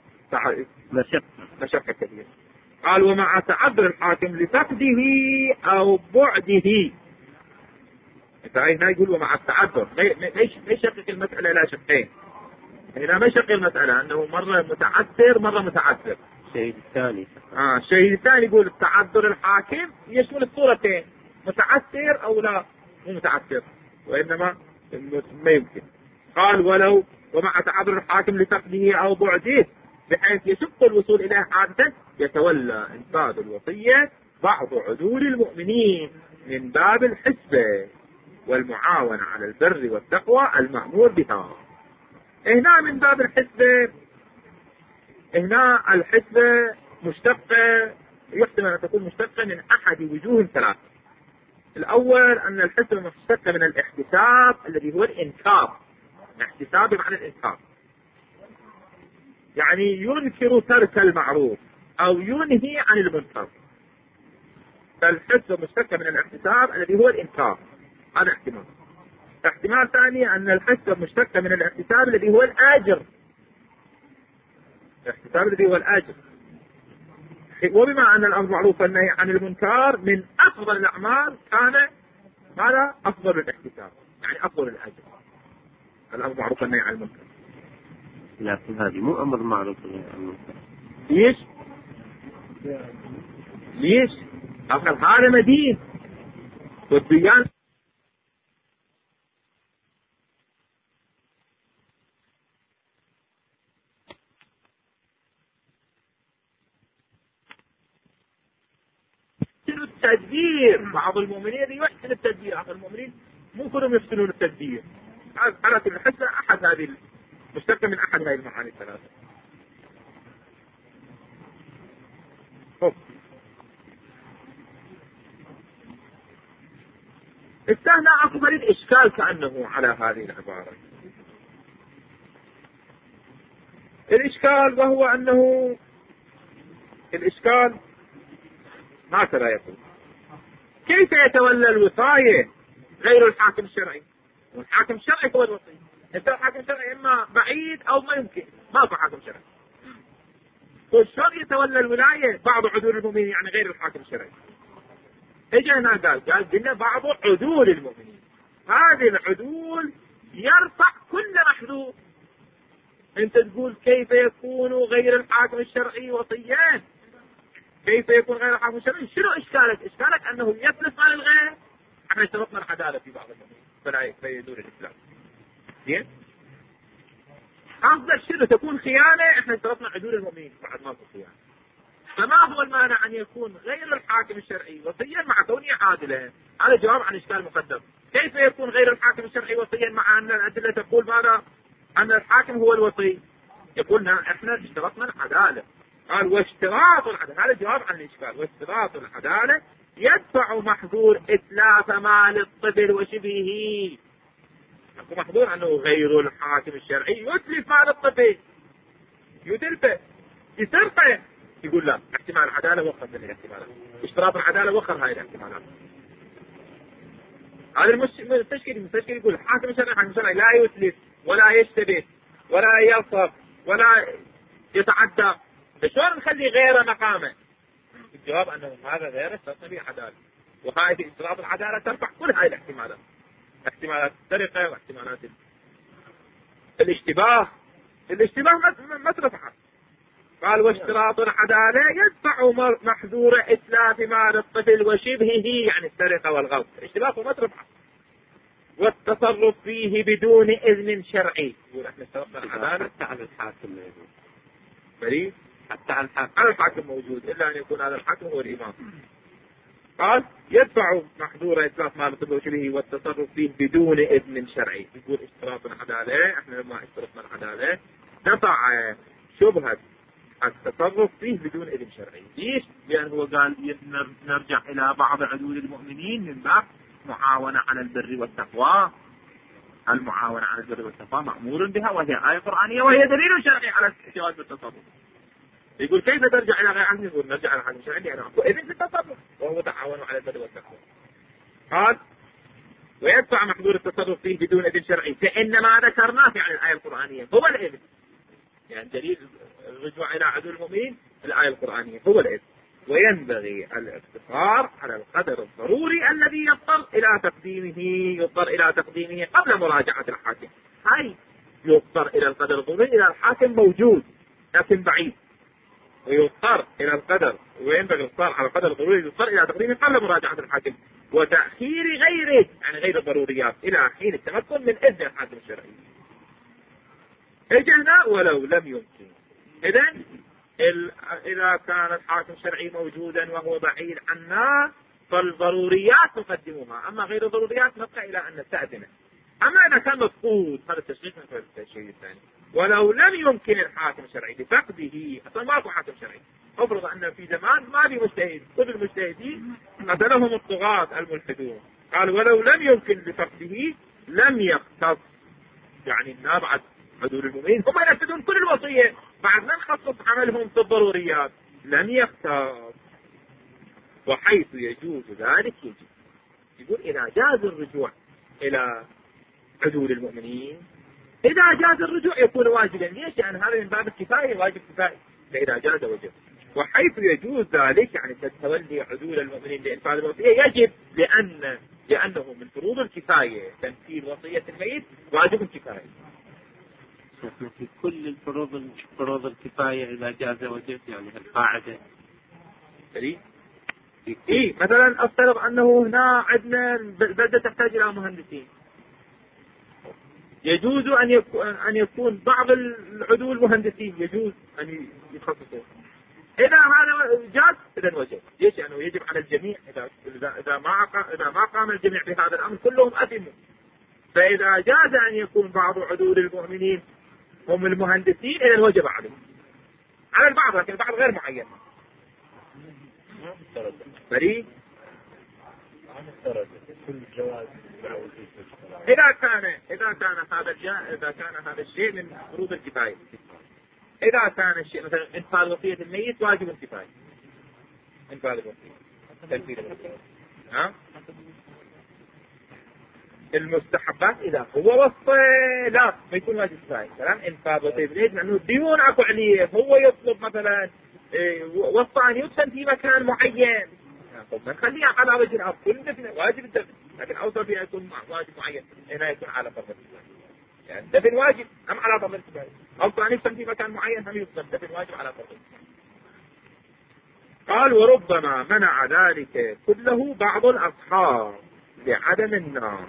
مشقة كبيرة. قال ومع تعذر الحاكم لفقده أو بعده. هنا يقول ومع التعذر، ما يشقق المسألة لا شقين. هنا ما يشقق المسألة أنه مرة متعذر مرة متعذر. الشيء الثاني الشيء الثاني يقول تعذر الحاكم يشمل الصورتين، متعثر او لا مو متعثر، وانما ما يمكن. قال ولو ومع تعذر الحاكم لفقده او بعده بحيث يشق الوصول اليه عادة يتولى انفاذ الوصية بعض عدول المؤمنين من باب الحسبة والمعاونة على البر والتقوى المأمور بها. هنا من باب الحسبة، هنا الحسبة مشتقة، يحتمل أن تكون مشتقة من أحد وجوه ثلاثة. الأول أن الحسبة مشتقة من الاحتساب الذي هو الإنكار، الاحتساب بمعنى الإنكار، يعني ينكر ترك المعروف أو ينهي عن المنكر. فالحسبة مشتقة من الاحتساب الذي هو الإنكار، هذا احتمال. احتمال ثاني أن الحسبة مشتقة من الاحتساب الذي هو الآجر، الاحتساب الذي هو الآجر. وبما أن الأمر معروف والنهي عن المنكر من أفضل الأعمال كان ماذا؟ أفضل الاحتساب، يعني أفضل الأجر. الأمر معروف والنهي عن المنكر. لكن هذه مو أمر معروف والنهي عن المنكر. ليش؟ ليش؟ أخذ هذا مدين والديان التدبير. بعض المؤمنين يحسن التدبير، بعض المؤمنين مو كلهم يحسنون التدبير. حالة الحسنة أحد هذه مشتقة من أحد هذه المعاني الثلاثة. استهنا أكبر الإشكال كأنه على هذه العبارة. الإشكال وهو أنه الإشكال هكذا يقول: كيف يتولى الوصاية غير الحاكم الشرعي؟ والحاكم الشرعي هو الوصي. انت الحاكم الشرعي اما بعيد او ما يمكن، ماكو حاكم شرعي. والشرع يتولى الولاية بعض عدول المؤمنين، يعني غير الحاكم الشرعي. اجى هنا قال قلنا بعض عدول المؤمنين، هذه العدول يرفع كل محذور. انت تقول كيف يكون غير الحاكم الشرعي وصيان؟ كيف يكون غير الحاكم الشرعي؟ شنو اشكالك؟ اشكالك انه يتلف مال الغير. احنا اشترطنا العداله في بعض المؤمنين فلا يدور الاسلام. زين؟ افضل شنو؟ تكون خيانه. احنا اشترطنا عدول المؤمنين بعد ماكو خيانه. فما هو المانع ان يكون غير الحاكم الشرعي وصيا مع كونه عادلا؟ هذا جواب عن اشكال مقدم. كيف يكون غير الحاكم الشرعي وصيا مع ان الادله تقول ماذا؟ ان الحاكم هو الوصي. يقولنا احنا اشترطنا العداله. قال واشتراط العداله، هذا جواب عن الاشكال. واشتراط العداله يدفع محظور اتلاف مال الطفل وشبهه. اكو محظور انه غير الحاكم الشرعي يتلف مال الطفل، يتلفه، يسرقه. يقول لا، احتمال العداله وخر من الاحتمالات، اشتراط العداله وخر هاي الاحتمالات. هذا المستشكل يقول الحاكم الشرعي لا يتلف ولا يشتبه ولا يصف ولا يتعدى، فشلون نخلي غيره مقامه؟ الجواب انه هذا غيره اشترطنا به عداله، وهذه اشتراط العداله ترفع كل هاي الاحتمالات، احتمالات السرقه واحتمالات الاشتباه. الاشتباه ما ترفع، قال واشتراط العدالة يدفع محذور إتلاف مال الطفل وشبهه، يعني السرقة والغصب، اشتباك ومتربح، والتصرف فيه بدون إذن شرعي. يقول احنا اشترطنا العدالة حتى على الحاكم موجود، بريء حتى على على الحاكم موجود، إلا أن يكون هذا الحاكم هو الإمام. قال يدفع محذور إتلاف مال الطفل وشبهه والتصرف فيه بدون إذن شرعي. يقول اشتراط العدالة، احنا لما اشترطنا العدالة دفع شبهة التصرف فيه بدون إذن شرعي. ليش؟ لأنه قال نرجع إلى بعض عدول المؤمنين من باب معاونة على البر والتقوى. المعاونة على البر والتقوى مأمور بها، وهي آية قرآنية وهي دليل شرعي على جواز التصرف. يقول كيف ترجع إلى غير عنه؟ يقول نرجع إلى حاكم شرعي لأنه أكو إذن في التصرف وهو تعاون على البر والتقوى. قال ويدفع محذور التصرف فيه بدون إذن شرعي، فإن ما ذكرناه في عن الآية القرآنية هو الإذن، يعني دليل الرجوع إلى عدو المؤمنين الآية القرآنية هو الإذن. وينبغي الاقتصار على القدر الضروري الذي يضطر إلى تقديمه قبل مراجعة الحاكم. هاي يضطر إلى القدر الضروري إلى الحاكم موجود لكن بعيد، ويضطر إلى القدر، وينبغي الاقتصار على القدر الضروري يضطر إلى تقديمه قبل مراجعة الحاكم، وتأخير غيره يعني غير الضروريات إلى حين التمكن من إذن الحاكم الشرعي. اجهنا ولو لم يمكن. إذا كان الحاكم الشرعي موجودا وهو بعيد عنا فالضروريات نقدمها، أما غير الضروريات نبقى إلى أن نستأذنه. أما إذا كان مفقود هذا التشريع من الشيء الثاني. ولو لم يمكن الحاكم الشرعي بفقده، أصلا ماكو حاكم شرعي، افرض أن في زمان ما في مجتهد، كل المجتهدين قتلهم الطغاة الملحدون. قال ولو لم يمكن بفقده لم يختص، يعني النابعة عدول المؤمنين هم ينفذون كل الوصية بعد ما نخصص عملهم في الضروريات، لم يختص. وحيث يجوز ذلك يقول إذا جاز الرجوع إلى عدول المؤمنين، إذا جاز الرجوع يكون واجبا. ليش؟ يعني هذا من باب الكفاية، واجب كفاية، فإذا جاز وجب. وحيث يجوز ذلك يعني تولي عدول المؤمنين لإنفاذ الوصية يجب، لأنه من فروض الكفاية تنفيذ وصية الميت واجب كفاية. في كل فروض الكفاية إذا جاز وجب، يعني القاعدة. إيه مثلا أفترض أنه هنا عندنا بلدة تحتاج إلى مهندسين، يجوز أن يكون بعض العدول مهندسين، يجوز أن يتخصصوا. إذا هذا جاز إذا وجب. ليش؟ يعني يجب على الجميع. إذا ما قام الجميع بهذا الأمر كلهم أثموا. فإذا جاز أن يكون بعض عدول المؤمنين هم المهندسين إذا وجب عليهم على البعض، لكن البعض غير معين. بريء إذا كان هذا الشيء من فروض الكفاية. إذا كان الشيء مثلا إنفاذ وصية الميت واجب الكفاية، إنفاذ الوصية تنفيذ الوصية. المستحبات إذا هو وصي لا ما يكون واجب كفاية. كلام إنفاذ وصية الميت لأنه الديون أكو عليه، هو يطلب مثلا وصى يدفن في مكان معين، نخليها على وجه الأرض، كل دفن واجب الدفن، لكن أوصل فيها يكون واجب معين، هنا يكون على فرض الكفاية. يعني الدفن واجب أم على فرض الكفاية، أوصى يدفن في مكان معين هم يدفن، الدفن واجب على فرض الكفاية. قال وربما منع ذلك كله بعض الأصحاب لعدم النار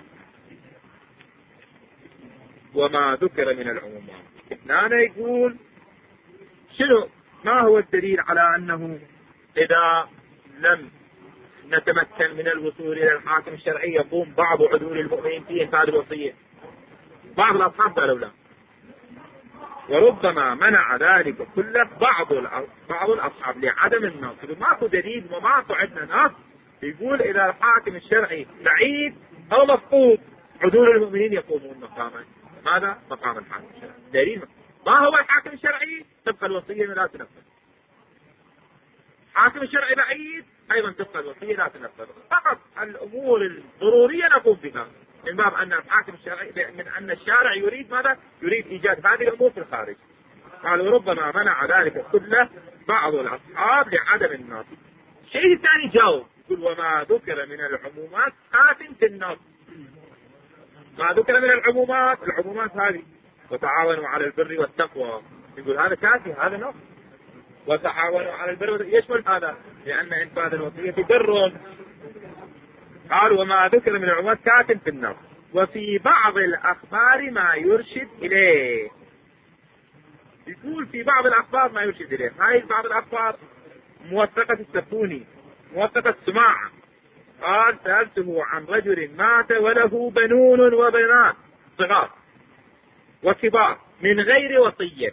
وما ذكر من العمومات. هنا يقول شنو ما هو الدليل على أنه إذا لم نتمكن من الوصول إلى الحاكم الشرعي يقوم بعض عدول المؤمنين في إنفاذ الوصية؟ بعض الأصحاب قالوا لا. وربما منع ذلك كله بعض الأصحاب لعدم النص. ماكو دليل وماكو عندنا نص يقول إذا الحاكم الشرعي بعيد أو مفقود عدول المؤمنين يقومون مقاما. ماذا؟ مقام الحاكم الشرعي. دليل ما هو الحاكم الشرعي؟ تبقى الوصية لا تنفذ. الحاكم الشرعي بعيد أيضا تبقى الوصية لا تنفذ. فقط الأمور الضرورية نقوم بها من باب أن الحاكم الشرعي، من أن الشارع يريد ماذا؟ يريد إيجاد هذه الأمور في الخارج. قال وربما منع ذلك كله بعض الأصحاب لعدم النص. الشيء الثاني جاوب يقول وما ذكر من العمومات آت في النص. ما ذكر من العمومات هذه وتعاونوا على البر والتقوى، يقول هذا كافي، هذا نص. وتعاونوا على البر. يشمل هذا لأن إنفاذ الوصية بر. قال وما ذكر من العمومات كاتب في النص. وفي بعض الأخبار ما يرشد إليه. يقول في بعض الأخبار ما يرشد إليه. هاي بعض الأخبار موثقة السفوني، موثقة السماعة. قال سألته عن رجل مات وله بنون وبنات صغار وكبار من غير وصية،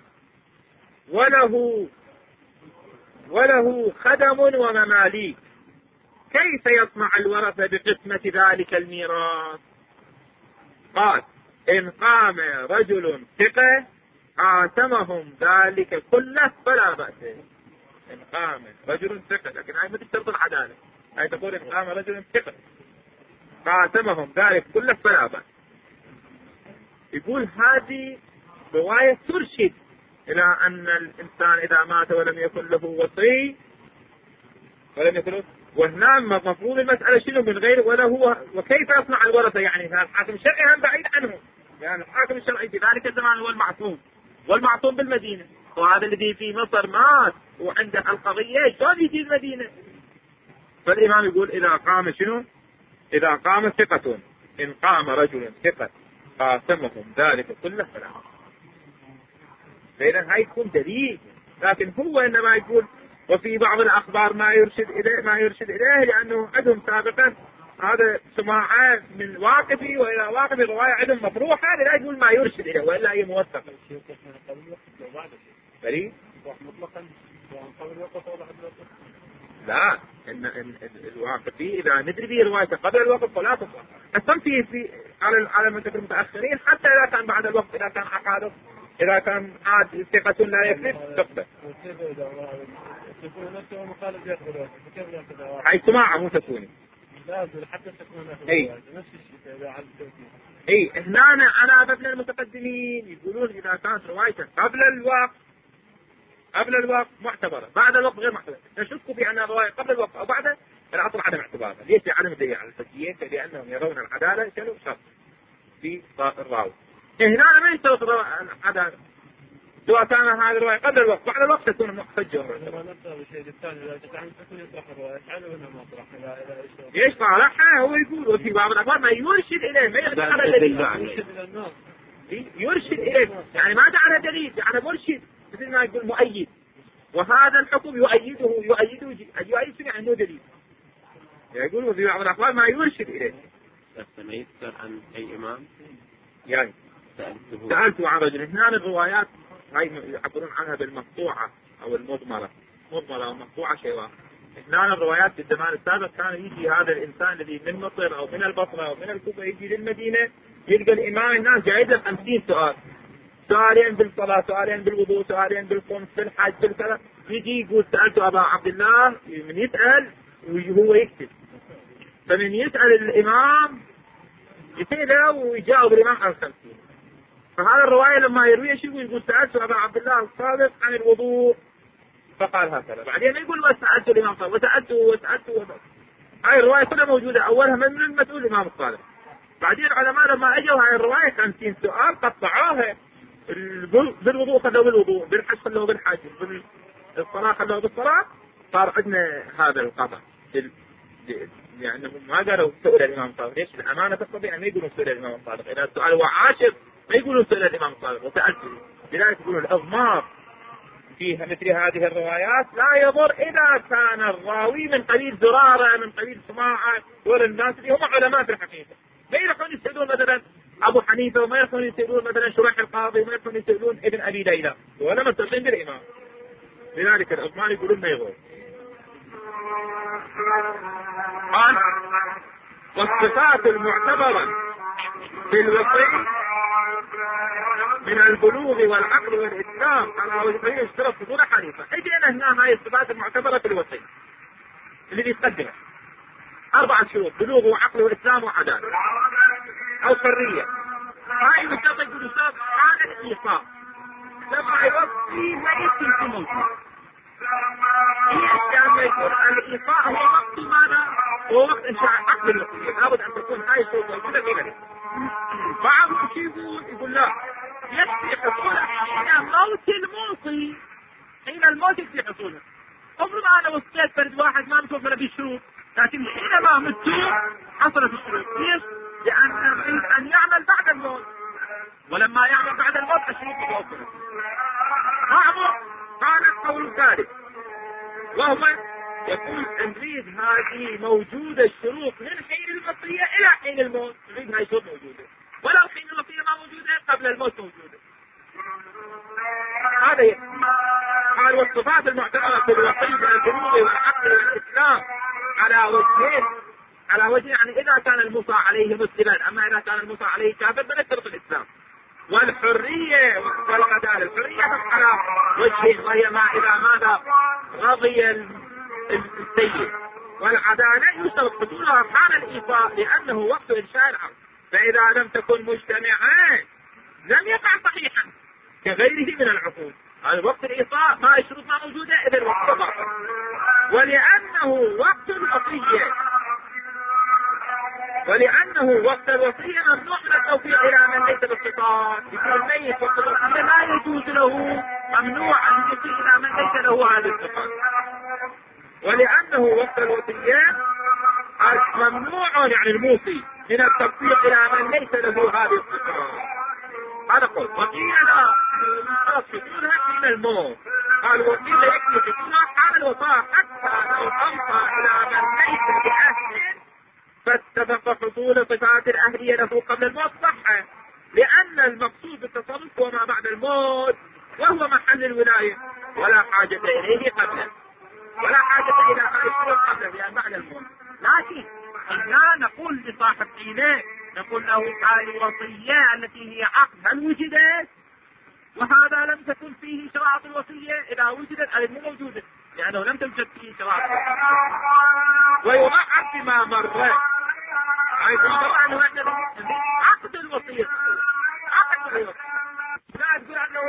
وله خدم ومماليك، كيف يصنع الورثة بقسمة ذلك الميراث؟ قال إن قام رجل ثقة قاسمهم ذلك كله فلا بأس. إن قام رجل ثقة، لكن هاي مثل شرط العدالة، هاي تقول إن قام رجل ثقة قاسمهم ذلك كله فلا بأس. يقول هذه رواية ترشد إلى أن الإنسان إذا مات ولم يكن له وصي وهنا مفروض المسألة شنو من غير وله وكيف يصنع الورثة. يعني الحاكم الشرعي هم بعيد عنه، يعني الحاكم الشرعي في ذلك الزمان هو والمعصوم بالمدينة، وهذا الذي في مصر مات وعنده القضية شلون يجي المدينة. فالإمام يقول إذا قام شنو؟ إذا قام ثقة، إن قام رجل ثقة قاسمهم ذلك كله فلا. فإذا هاي يكون دليل، لكن هو إنما يقول وفي بعض الأخبار ما يرشد إليه لأنه عندهم سابقا هذا سماعات من واقفي وإلى واقفي رواية عندهم مفروحة، لا يقول ما يرشد إليه وإلا هي موثقة. فريق لا إن الواقفي إذا ندري به روايته قبل الوقت فلا تصح. أصلا في على المتأخرين حتى إذا كان بعد الوقت، إذا كان عقاده، إذا كان عاد ثقة لا يكذب تقبل. هاي سماعة مو تكوني. اي هنا على مبنى المتقدمين يقولون إذا كانت روايته قبل الوقت معتبرة، بعد الوقت غير معتبرة. نشك في أن الرواية قبل الوقت أو بعده العصر عدم اعتبارها. ليش؟ عدم الدليل على الفقهيين، لأنهم يرون العدالة شنو شرط في الراوي. هنا ما يشترط العدالة، سواء كان هذه الرواية قبل الوقت بعد الوقت تكون محتجة. ايش طالعها؟ هو يقول وفي بعض الأخبار ما يرشد إليه، ما يقدر يرشد إليه، يعني ما جعل دليل، جعل مرشد مثل ما يقول مؤيد، وهذا الحكم يؤيد عنده دليل. يقول وفي بعض الأخبار ما يرشد إليه. ما يذكر عن أي إمام يعني سألته عن رجل. هنا الروايات هاي يعبرون عنها بالمقطوعة أو المضمرة ومقطوعة شيء واحد. هنا الروايات في الزمان السابق كان يجي هذا الإنسان الذي من مصر أو من البصرة أو من الكوفة يجي للمدينة، يلقى الإمام هناك جايز 50 سؤال، سؤالين بالصلاة، سؤالين بالوضوء، سؤالين بالخمس، بالحج، بالكذا. يجي يقول سألت أبا عبد الله، من يسأل وهو يكتب، فمن يسأل الإمام يسأله ويجاوب الإمام عن 50. فهذا الرواية لما يروي شيء يقول سألت أبا عبد الله الصادق عن الوضوء فقال هكذا، بعدين يقول وسألت الإمام الصادق وسألته. هاي الرواية كلها موجودة، أولها من المسؤول الإمام الصادق. بعدين العلماء لما أجوا هاي الرواية 50 سؤال قطعوها، بالوضوء خلوه بالوضوء، بالحج خلوه بالحج، بالصلاة خلوه بالصلاة. صار عندنا هذا القطع، يعني ما قالوا سؤال الإمام الصادق. ليش؟ الأمانة تقتضي أن يقولوا سؤال الإمام الصادق. إذا السؤال هو عاشر ما يقولون سؤال الإمام الصادق وسألته. لذلك يقولون الأضمار فيها مثل هذه الروايات لا يضر إذا كان الراوي من قبيل زرارة، من قبيل سماعة، ولا الناس اللي هم علماء في الحقيقة. ما يروحون يسألون مثلا أبو حنيفة، وما يروحون يسألون مثلا شريح القاضي، وما يروحون يسألون ابن أبي ليلى، ولا متصلين بالإمام. لذلك الأضمار يقولون ما يضر. قال والصفات المعتبرة في الوصي من البلوغ والعقل والإسلام على وجهين اشترط دون حنيفة. اجينا هنا هاي الصفات المعتبرة في الوصي اللي يقدمها 4 شروط: بلوغ وعقل وإسلام وعدالة أو حرية. هاي المشترط يقول الأستاذ هذا الإيصاف لما يوصي ما يمكن في موته. لما يكون الإيصاف هو وقت ماذا؟ هو وقت إنشاء عقل الوصية، لابد أن تكون هاي الشروط موجودة في ذلك. بعضهم يقول لا يكفي حصول حين موت الموصي، حين الموت الموت في حصولها. افرض انا وصيت فرد واحد ما متوفر به الشروط، لكن حينما مت حصلت الشروط. ليش؟ لان اريد ان يعمل بعد الموت، ولما يعمل بعد الموت الشروط متوفره. هذا القول الثالث، وهو يقول نريد هذه موجودة الشروط من حين الوصية إلى حين الموت، نريد هاي الشروط موجودة، ولو حين الوصية ما موجودة قبل الموت موجودة. هذا يكفي. قال والصفات المعتبرة في الوصي من البلوغ والعقل والإسلام على وجه يعني إذا كان الموصى عليه مسلما، أما إذا كان الموصى عليه كافر فنشترط الإسلام. والحرية والعدالة، الحرية على وجه وهي ما إذا ماذا رضي السيد، والعدالة يشترط حصولها حال الإيصاء لأنه وقت إنشاء العقد، فإذا لم تكن مجتمعان لم يقع صحيحا كغيره من العقود. هذا وقت الإيصاء ما الشروط ما موجودة، إذا الوقت باطل. ولأنه وقت الوصية ممنوع من التوفيق إلى من ليس بالصفات، يكون الميت وقت الوصية لا يجوز له، ممنوع أن يوصي إلى من ليس له هذه الصفات. ولأنه وقت الوصية ممنوع يعني الموصي من التوفيق إلى من ليس له هذه الصفات. هذا قول. وقيل لا حصولها حين الموت، قال وقيل يكفي حصولها حال الوفاة حتى لو أوصى إلى من ليس بأهل فاتفق حصول صفات الأهلية له قبل الموت صحة، لأن المقصود بالتصرف هو ما بعد الموت وهو محل الولاية، ولا حاجة إليه قبله، ولا حاجة إلى هذا الشروط قبله لأن بعد الموت. لكن إذا نقول لصاحب دينه نقول له هذه الوصية التي هي عقد هل وجدت؟ وهذا لم تكن فيه شرائط الوصية، إذا وجدت مو موجودة لأنه لم توجد فيه شرائط. ويضعف بما مر طبعا هو عقد الوصية، عقد الوصية لا تقول أنه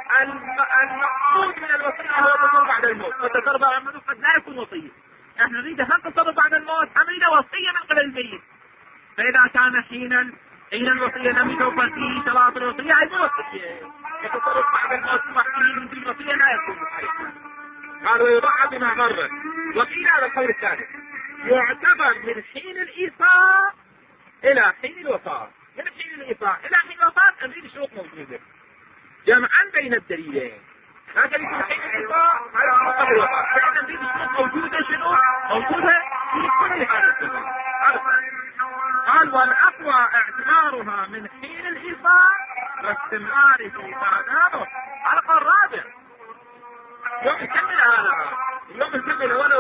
المقصود من الوصية هو التصرف بعد الموت، والتصرف بعد الموت قد لا يكون وصية. نحن نريد هل تصرف بعد الموت أم نريد وصية من قبل الميت. فإذا كان حين الوصية لم يتوفر فيه شرائط الوصية أي وصية، التصرف بعد الموت وحين من الوصية لا يكون صحيحا. قالوا يضعف بما مر. وقيل هذا القول الثالث يعتبر من حين الإيصاء إلى حين الوفاة، من حين الإيصاء إلى حين الوفاة نريد الشروط موجودة جمعا بين الدليلين، لكن يكون حين الإيصاء هذا قبل الوفاة، فإن نريد الشروط موجودة شنو؟ موجودة في كل هذا الشروط. قال والأقوى اعتبارها من حين الإيصاء واستمرار في بعدها. على القول الرابع يوم يكمل هذا يوم يكمل ولو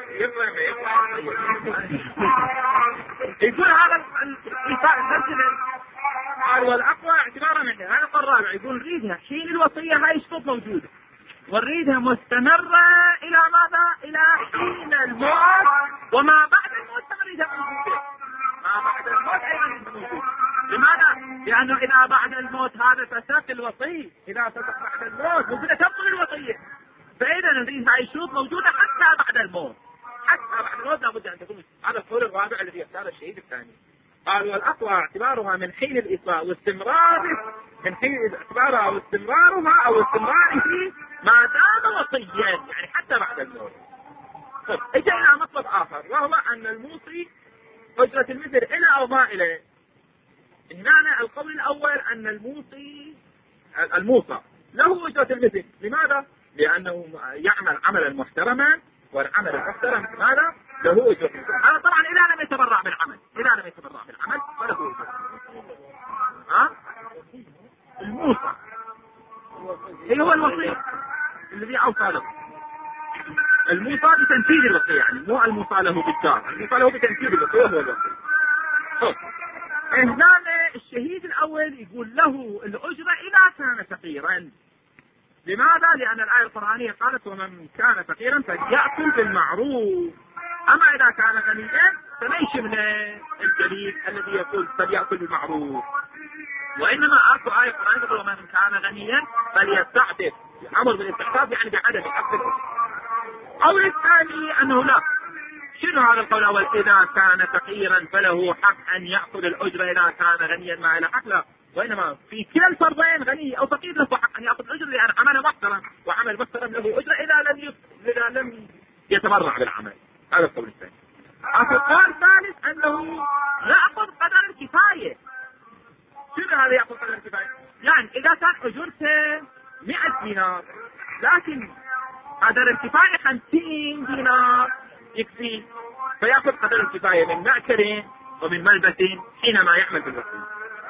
يقول هذا الإيصاء المسجد. قال والأقوى اعتبارا منه هذا القول الرابع يقول نريدها حين الوصية هاي الشروط موجودة، ونريدها مستمرة إلى ماذا؟ إلى حين الموت، وما بعد الموت نريدها موجودة، ما بعد الموت أيضا موجودة. لماذا؟ لأنه إذا بعد الموت هذا فساد الوصي، إذا فسد بعد الموت موجودة تبطل الوصية، فإذا نريد هاي الشروط موجودة حتى بعد الموت، حتى بعد الموت لابد أن تكون. هذا القول الرابع الذي يختار الشهيد الثاني. قال والأقوى اعتبارها من حين الإصلاء واستمراره، من حين اعتبارها واستمرارها أو استمراره ما دام وصيا يعني حتى بعد الموت. طيب اجى إلى مطلب آخر وهو أن الموصي أجرة المثل إلى أو ما إليه. هنا القول الأول أن الموصى له أجرة المثل. لماذا؟ لأنه يعمل عملا محترما، والعمل المحترم ماذا؟ له أجرة المثل. هذا طبعا إذا لم يتبرع بالعمل، فله أجرة. الموصى هو الوصي الذي أوصى له، الموصى بتنفيذ الوصية، يعني مو الموصى له بالدار، الموصى له بتنفيذ الوصية هو الوصي. هنا الشهيد الأول يقول له الأجرة إذا كان فقيرا. لماذا؟ لأن الآية القرآنية قالت ومن كان فقيرا فليأكل بالمعروف، أما إذا كان غنيا فليس من الدليل الذي يقول فليأكل بالمعروف، وإنما أكو آية قرآنية تقول ومن كان غنيا فليستعفف، الأمر بالاستعفاف يعني بعدم الأكل. القول الثاني أنه لا، شنو هذا القول الأول؟ إذا كان فقيرا فله حق أن يأخذ الأجرة، إذا كان غنيا ما له حق لا. وإنما في كلا الفرضين غني أو فقير له حق أن يأخذ الأجر، لأن عمل محترم وعمل محترم له أجر إذا لم يتبرع بالعمل. هذا القول الثاني. القول الثالث أنه يأخذ قدر الكفاية. شنو هذا يأخذ قدر الكفاية؟ يعني إذا كان أجرته 100 دينار لكن قدر الكفاية 50 دينار يكفي، فيأخذ قدر الكفاية من مأكل ومن ملبس حينما يعمل بالوصية.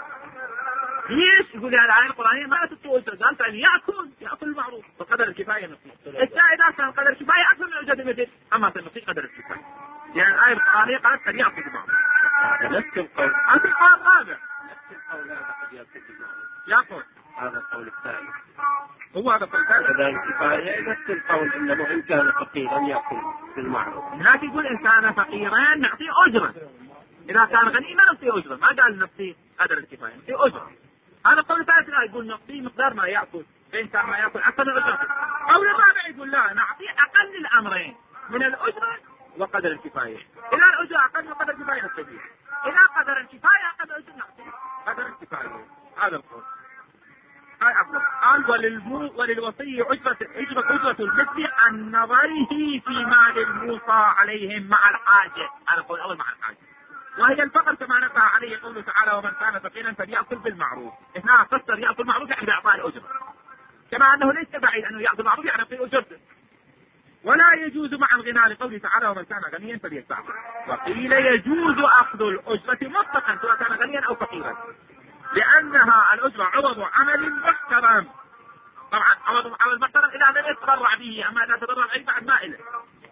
ليش؟ يقول هذه الآية القرآنية ما تطوع قال فليأكل المعروف فقدر الكفاية نصيب. إذا كان قدر الكفاية أكثر من أجر المثل أما تنصيب قدر الكفاية. يعني الآية القرآنية قالت فليأكل المعروف. نفس القول. هذا القول الرابع. نفس القول هذا يأكل. هذا القول الثالث. هو هذا القول الثالث. قدر الكفاية نفس القول إنه إن كان فقيرا يأكل بالمعروف. هناك يقول إن كان فقيرا نعطيه أجرا. إذا كان غني ما نعطيه أجرا، ما قال نعطيه قدر الكفاية، نعطيه أجرا. هذا القول الثالث لا يقول نعطيه مقدار ما يأكل، فإن كان ما يأكل أكثر من أجرته. قول الرابع يقول لا نعطيه أقل الأمرين من الأجرة وقدر الكفاية. إذا الأجرة أقل من قدر الكفاية نستفيد، إذا قدر الكفاية أقل من الأجرة نعطيه قدر الكفاية. هذا القول. هاي أقول قال وللوصي أجرة المثل عن نظره في مال الموصى عليهم مع الحاجة. هذا القول الأول مع الحاجة، وهي الفقر كما نبه عليه قوله تعالى ومن كان فقيرا فليأكل بالمعروف. هنا فسر يأكل بالمعروف يعني بإعطاء الأجر، كما أنه ليس بعيد أنه يأكل بالمعروف يعني يعطي أجرته. ولا يجوز مع الغنى لقوله تعالى ومن كان غنيا فليستعفف. وقيل يجوز أخذ الأجرة مطلقا سواء كان غنيا أو فقيرا، لأنها الأجرة عوض عمل محترم. طبعا عوض عمل محترم إذا لم يتبرع به، أما إذا تبرع به بعد ما إله.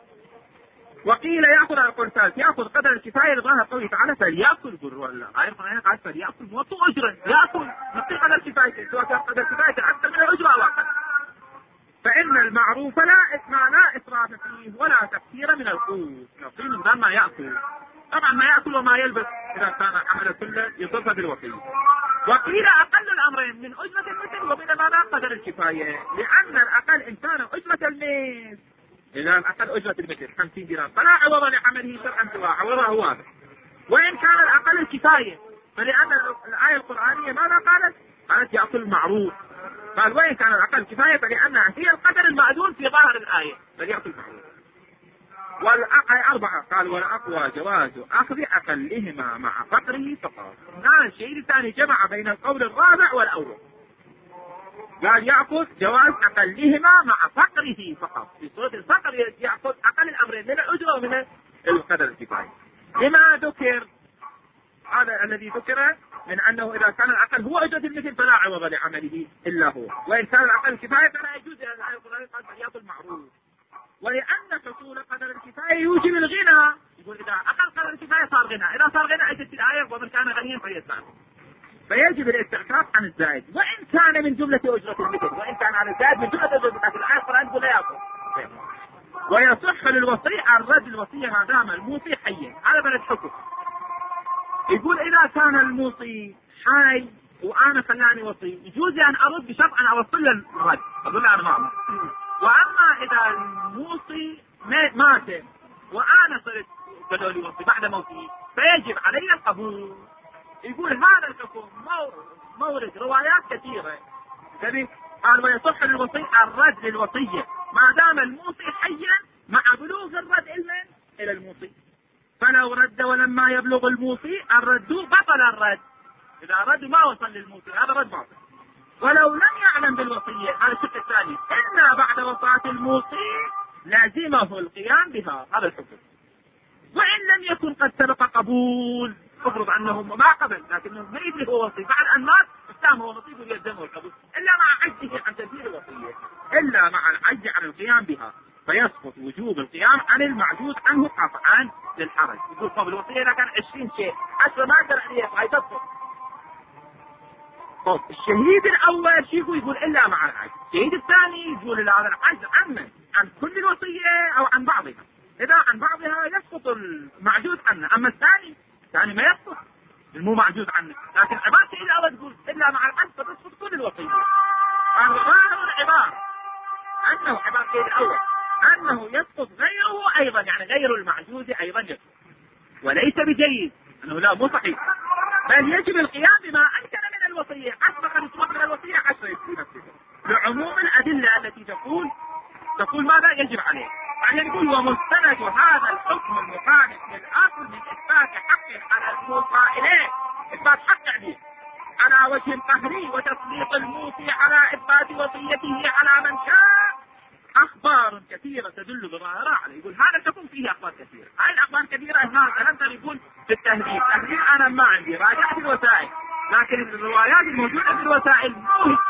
وقيل يأخذ القول الثالث يأخذ قدر الكفاية لظاهر قوله تعالى فليأكل الآية القرآنية قالت فليأكل موطئ أجرا، يأكل نعطيه قدر الكفاية سواء كان قدر الكفاية أكثر من الأجرة أو أقل. فإن المعروف لا إسراف فيه ولا تكثير من القوت، نعطيه من غير ما يأكل. طبعا ما يأكل وما يلبس إذا كان عمل كله يضر بالوصية. وقيل أقل الأمرين من أجرة المثل ومن ماذا قدر الكفاية، لأن الأقل إن كان أجرة المثل إذا الأقل أجرة المثل 50 دينار فلا عوض لعمله شرعا سوى عوضه هو هذا. وإن كان الأقل الكفاية فلأن الآية القرآنية ماذا قالت؟ قالت يأكل المعروف. قال وإن كان الأقل الكفاية فلأنها هي القدر المأذون في ظاهر الآية فليأكل المعروف. والأقل 4 قال والأقوى جواز أخذ أقلهما مع فقره فقط. هذا الشيء الثاني جمع بين القول الرابع والأول، قال يأخذ جواز أقلهما مع فقره فقط. في صورة الفقر يأخذ أقل الأمرين من الأجرة ومن القدر الكفاية. لما ذكر هذا الذي ذكر من أنه إذا كان الأقل هو أجرة المثل فلا عوض لعمله إلا هو، وإن كان الأقل الكفاية فلا يجوز لأن الآية القرآنية قال فليأكل المعروف. ولأن حصول قدر الكفاية يوجب الغنى، يقول إذا أقل قدر الكفاية صار غنى، إذا صار غنى أجت الآية ومن كان غنيا فليستعفف، فيجب الاستعفاف عن الزائد وإن كان من جملة أجرة المثل، وإن كان على الزائد من جملة أجرة المثل. الآية القرآن يقول لا يأكل. ويصح للوصي الرد الوصية ما دام الموصي حيا. هذا من الحكم. يقول إذا كان الموصي حي وأنا خلاني وصي يجوز أن أرد بشرط أن أوصل له الرد، أقول له أنا ما أمر. وأما إذا الموصي مات وأنا صرت قالوا لي وصي بعد موته فيجب علي القبول. يقول هذا الحكم مورد روايات كثيرة. قال ويصح للوصي الرد للوصية ما دام الموصي حيا مع بلوغ الرد إلى الموصي. فلو رد ولما يبلغ الموصي الرد بطل الرد. إذا رد ما وصل للموصي هذا رد باطل. ولو لم يعلم بالوصية هذا الشق الثاني إن بعد وفاة الموصي لازمه القيام بها. هذا الحكم. وإن لم يكن قد سبق قبول، افرض أنه ما قبل لكنه ما يدري هو وصي بعد أن مات استلمه ونصيبه يلزمه القبول إلا مع عجزه عن تنفيذ الوصية، إلا مع العجز عن القيام بها فيسقط وجوب القيام عن المعجوز عنه قطعا للحرج. يقول قبل الوصية إذا كان 20 شيء 10 ما أقدر عليه فهي تسقط. طب الشهيد الأول شيء يقول إلا مع العجز، الشهيد الثاني يقول لا هذا العجز عن كل الوصية أو عن بعضها. إذا عن بعضها يسقط المعجوز عنه، أما الثاني ما يسقط المو معجوز عنه. لكن عبارة الأول تقول إلا مع العجز فتسقط كل الوصية. فظاهر العبارة أنه عبارة الأول أنه يسقط غيره أيضا، يعني غير المعجوز أيضا يسقط، وليس بجيد أنه لا مو صحيح، بل يجب القيام بما أمكن من الوصية أسبق الإطلاق من الوصية 10 يكفي نفسه، لعموم الأدلة التي تقول ماذا يجب عليه. بعدين يقول ومستند هذا الحكم المخالف للأصل من إثبات حق على الموصى إليه، إثبات حق عليه على وجه قهري، وتسليط الموصي على إثبات وصيته على من شاء أخبار كثيرة تدل بظاهرها عليه. يقول هذا تكون فيه أخبار كثيرة، هاي الأخبار كثيرة هذا نقدر يقول في التهذيب أنا ما عندي، راجعت الوسائل، لكن الروايات الموجودة في الوسائل مو هيك.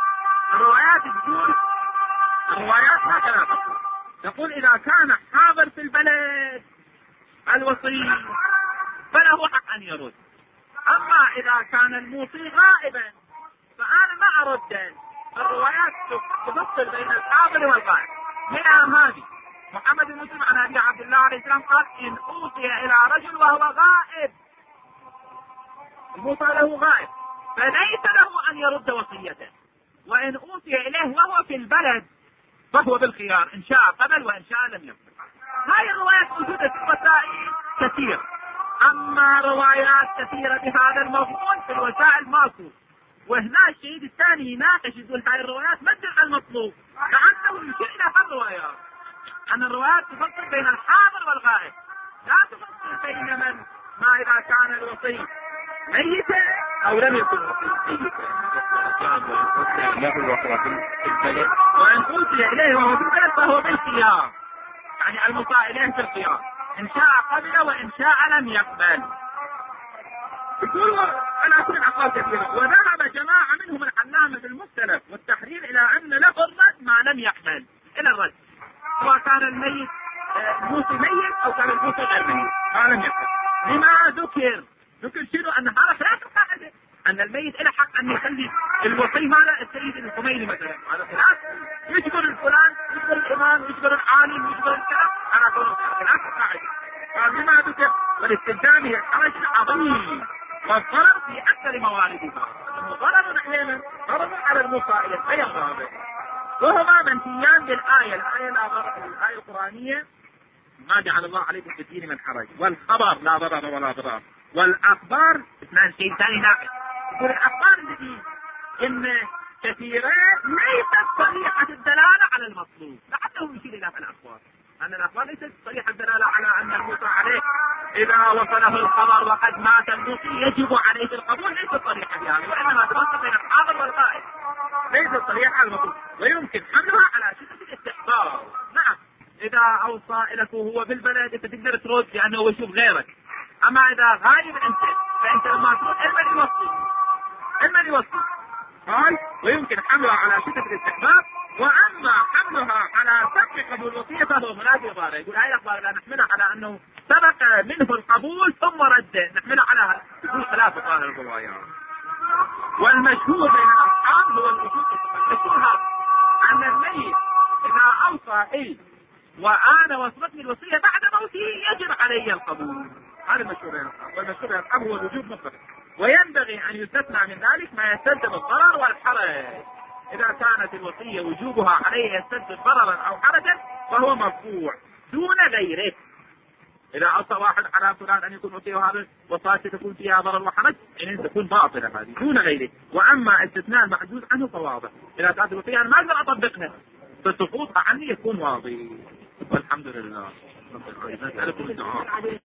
الروايات هكذا تقول إذا كان حاضر في البلد الوصي فله حق أن يرد، أما إذا كان الموصي غائبا فأنا ما أرد. الروايات تفصل بين الحاضر والغائب. منها هذه محمد بن مسلم عن أبي عبد الله عليه السلام قال إن أوصي إلى رجل وهو غائب، الموصى له غائب، فليس له أن يرد وصيته، وإن أوصي إليه وهو في البلد فهو بالخيار إن شاء قبل وإن شاء لم يقبل. هاي الروايات موجودة في الوسائل كثير، أما روايات كثيرة بهذا المضمون في الوسائل ماكو. وهنا الشهيد الثاني يناقش يقول هاي الروايات ما تدل على المطلوب، لأنه يشير إلى الروايات أن الروايات تفصل بين الحاضر والغائب، لا تفصل بين من ما إذا كان الوصي ميتا أو لم يكن ميتا. وإن أوصي إليه وهو في البلد فهو بالخيار، يعني الموصى إليه في الخيار إن شاء قبل وإن شاء لم يقبل. يقول على كل أقوال كثيرة. وذهب جماعة منهم العلامة في المختلف والتحرير إلى أن له الرد ما لم يقبل، إلى الرد سواء كان الميت الموصي ميت أو كان الموصي غير ميت ما لم يقبل. لما ذكر شنو؟ أن هذا خلاف القاعدة أن الميت له حق أن يخلي الوصي هذا السيد الخميني مثلا، هذا خلاف يجبر الفلان يجبر الإمام يجبر العالم يجبر الكلام على خلاف القاعدة. فلما ذكر والاستخدام هي الحرج العظيم والضرر في أكثر مواردها، ضرر أحيانا ضرر على المصائب غير ضابط، وهما منفيان بالآية. الآية القرآنية ما جعل الله عليكم في الدين من حرج، والخبر لا ضرر ولا ضرار، والأخبار اثنان شيء ثاني ناقص. يقول الأخبار التي إن كثيرة ليست صريحة الدلالة على المطلوب، لعله يشير إلى الأخبار أن الأخبار ليست صريحة الدلالة على أن الموصى عليه إذا وصله الخبر وقد مات الموصي يجب عليه القبول، ليست صريحة بهذا، وإنما تفصل بين الحاضر والغائب، ليست صريحة على المطلوب، ويمكن حملها على شدة الاستحباب. نعم إذا أوصى لك وهو بالبلد أنت تقدر ترد لأنه هو يشوف غيرك، أما إذا غايب أنت فأنت لما ترد المن يوصي قال ويمكن حملها على شدة الاستحباب. وأما حملها على سبق قبول الوصية فهو منافي ظاهر. يقول هاي الأخبار لا نحملها على أنه سبق منه القبول ثم رد، نحملها على يقول خلاف ظاهر الروايات. والمشهور بين الأصحاب هو المشهور أن الميت إذا أوصى إيه وأنا وصلتني الوصية بعد موتي يجب علي القبول، هذا المشهور بين الأصحاب. والمشهور بين الأصحاب هو الوجوب مطلق، وينبغي أن يستثنى من ذلك ما يستلزم الضرر والحرج. إذا كانت الوصية وجوبها عليه يستلزم ضررا أو حرجا فهو مرفوع دون غيره. إذا أوصى واحد على فلان أن يكون وصيه هذا وصاة تكون فيها ضرر وحرج إن تكون باطلة هذه دون غيره. وأما استثناء المحجوز عنه فواضح، إذا كانت الوصية أنا ما أقدر أطبقها فسقوطها عني يكون واضح. والحمد لله.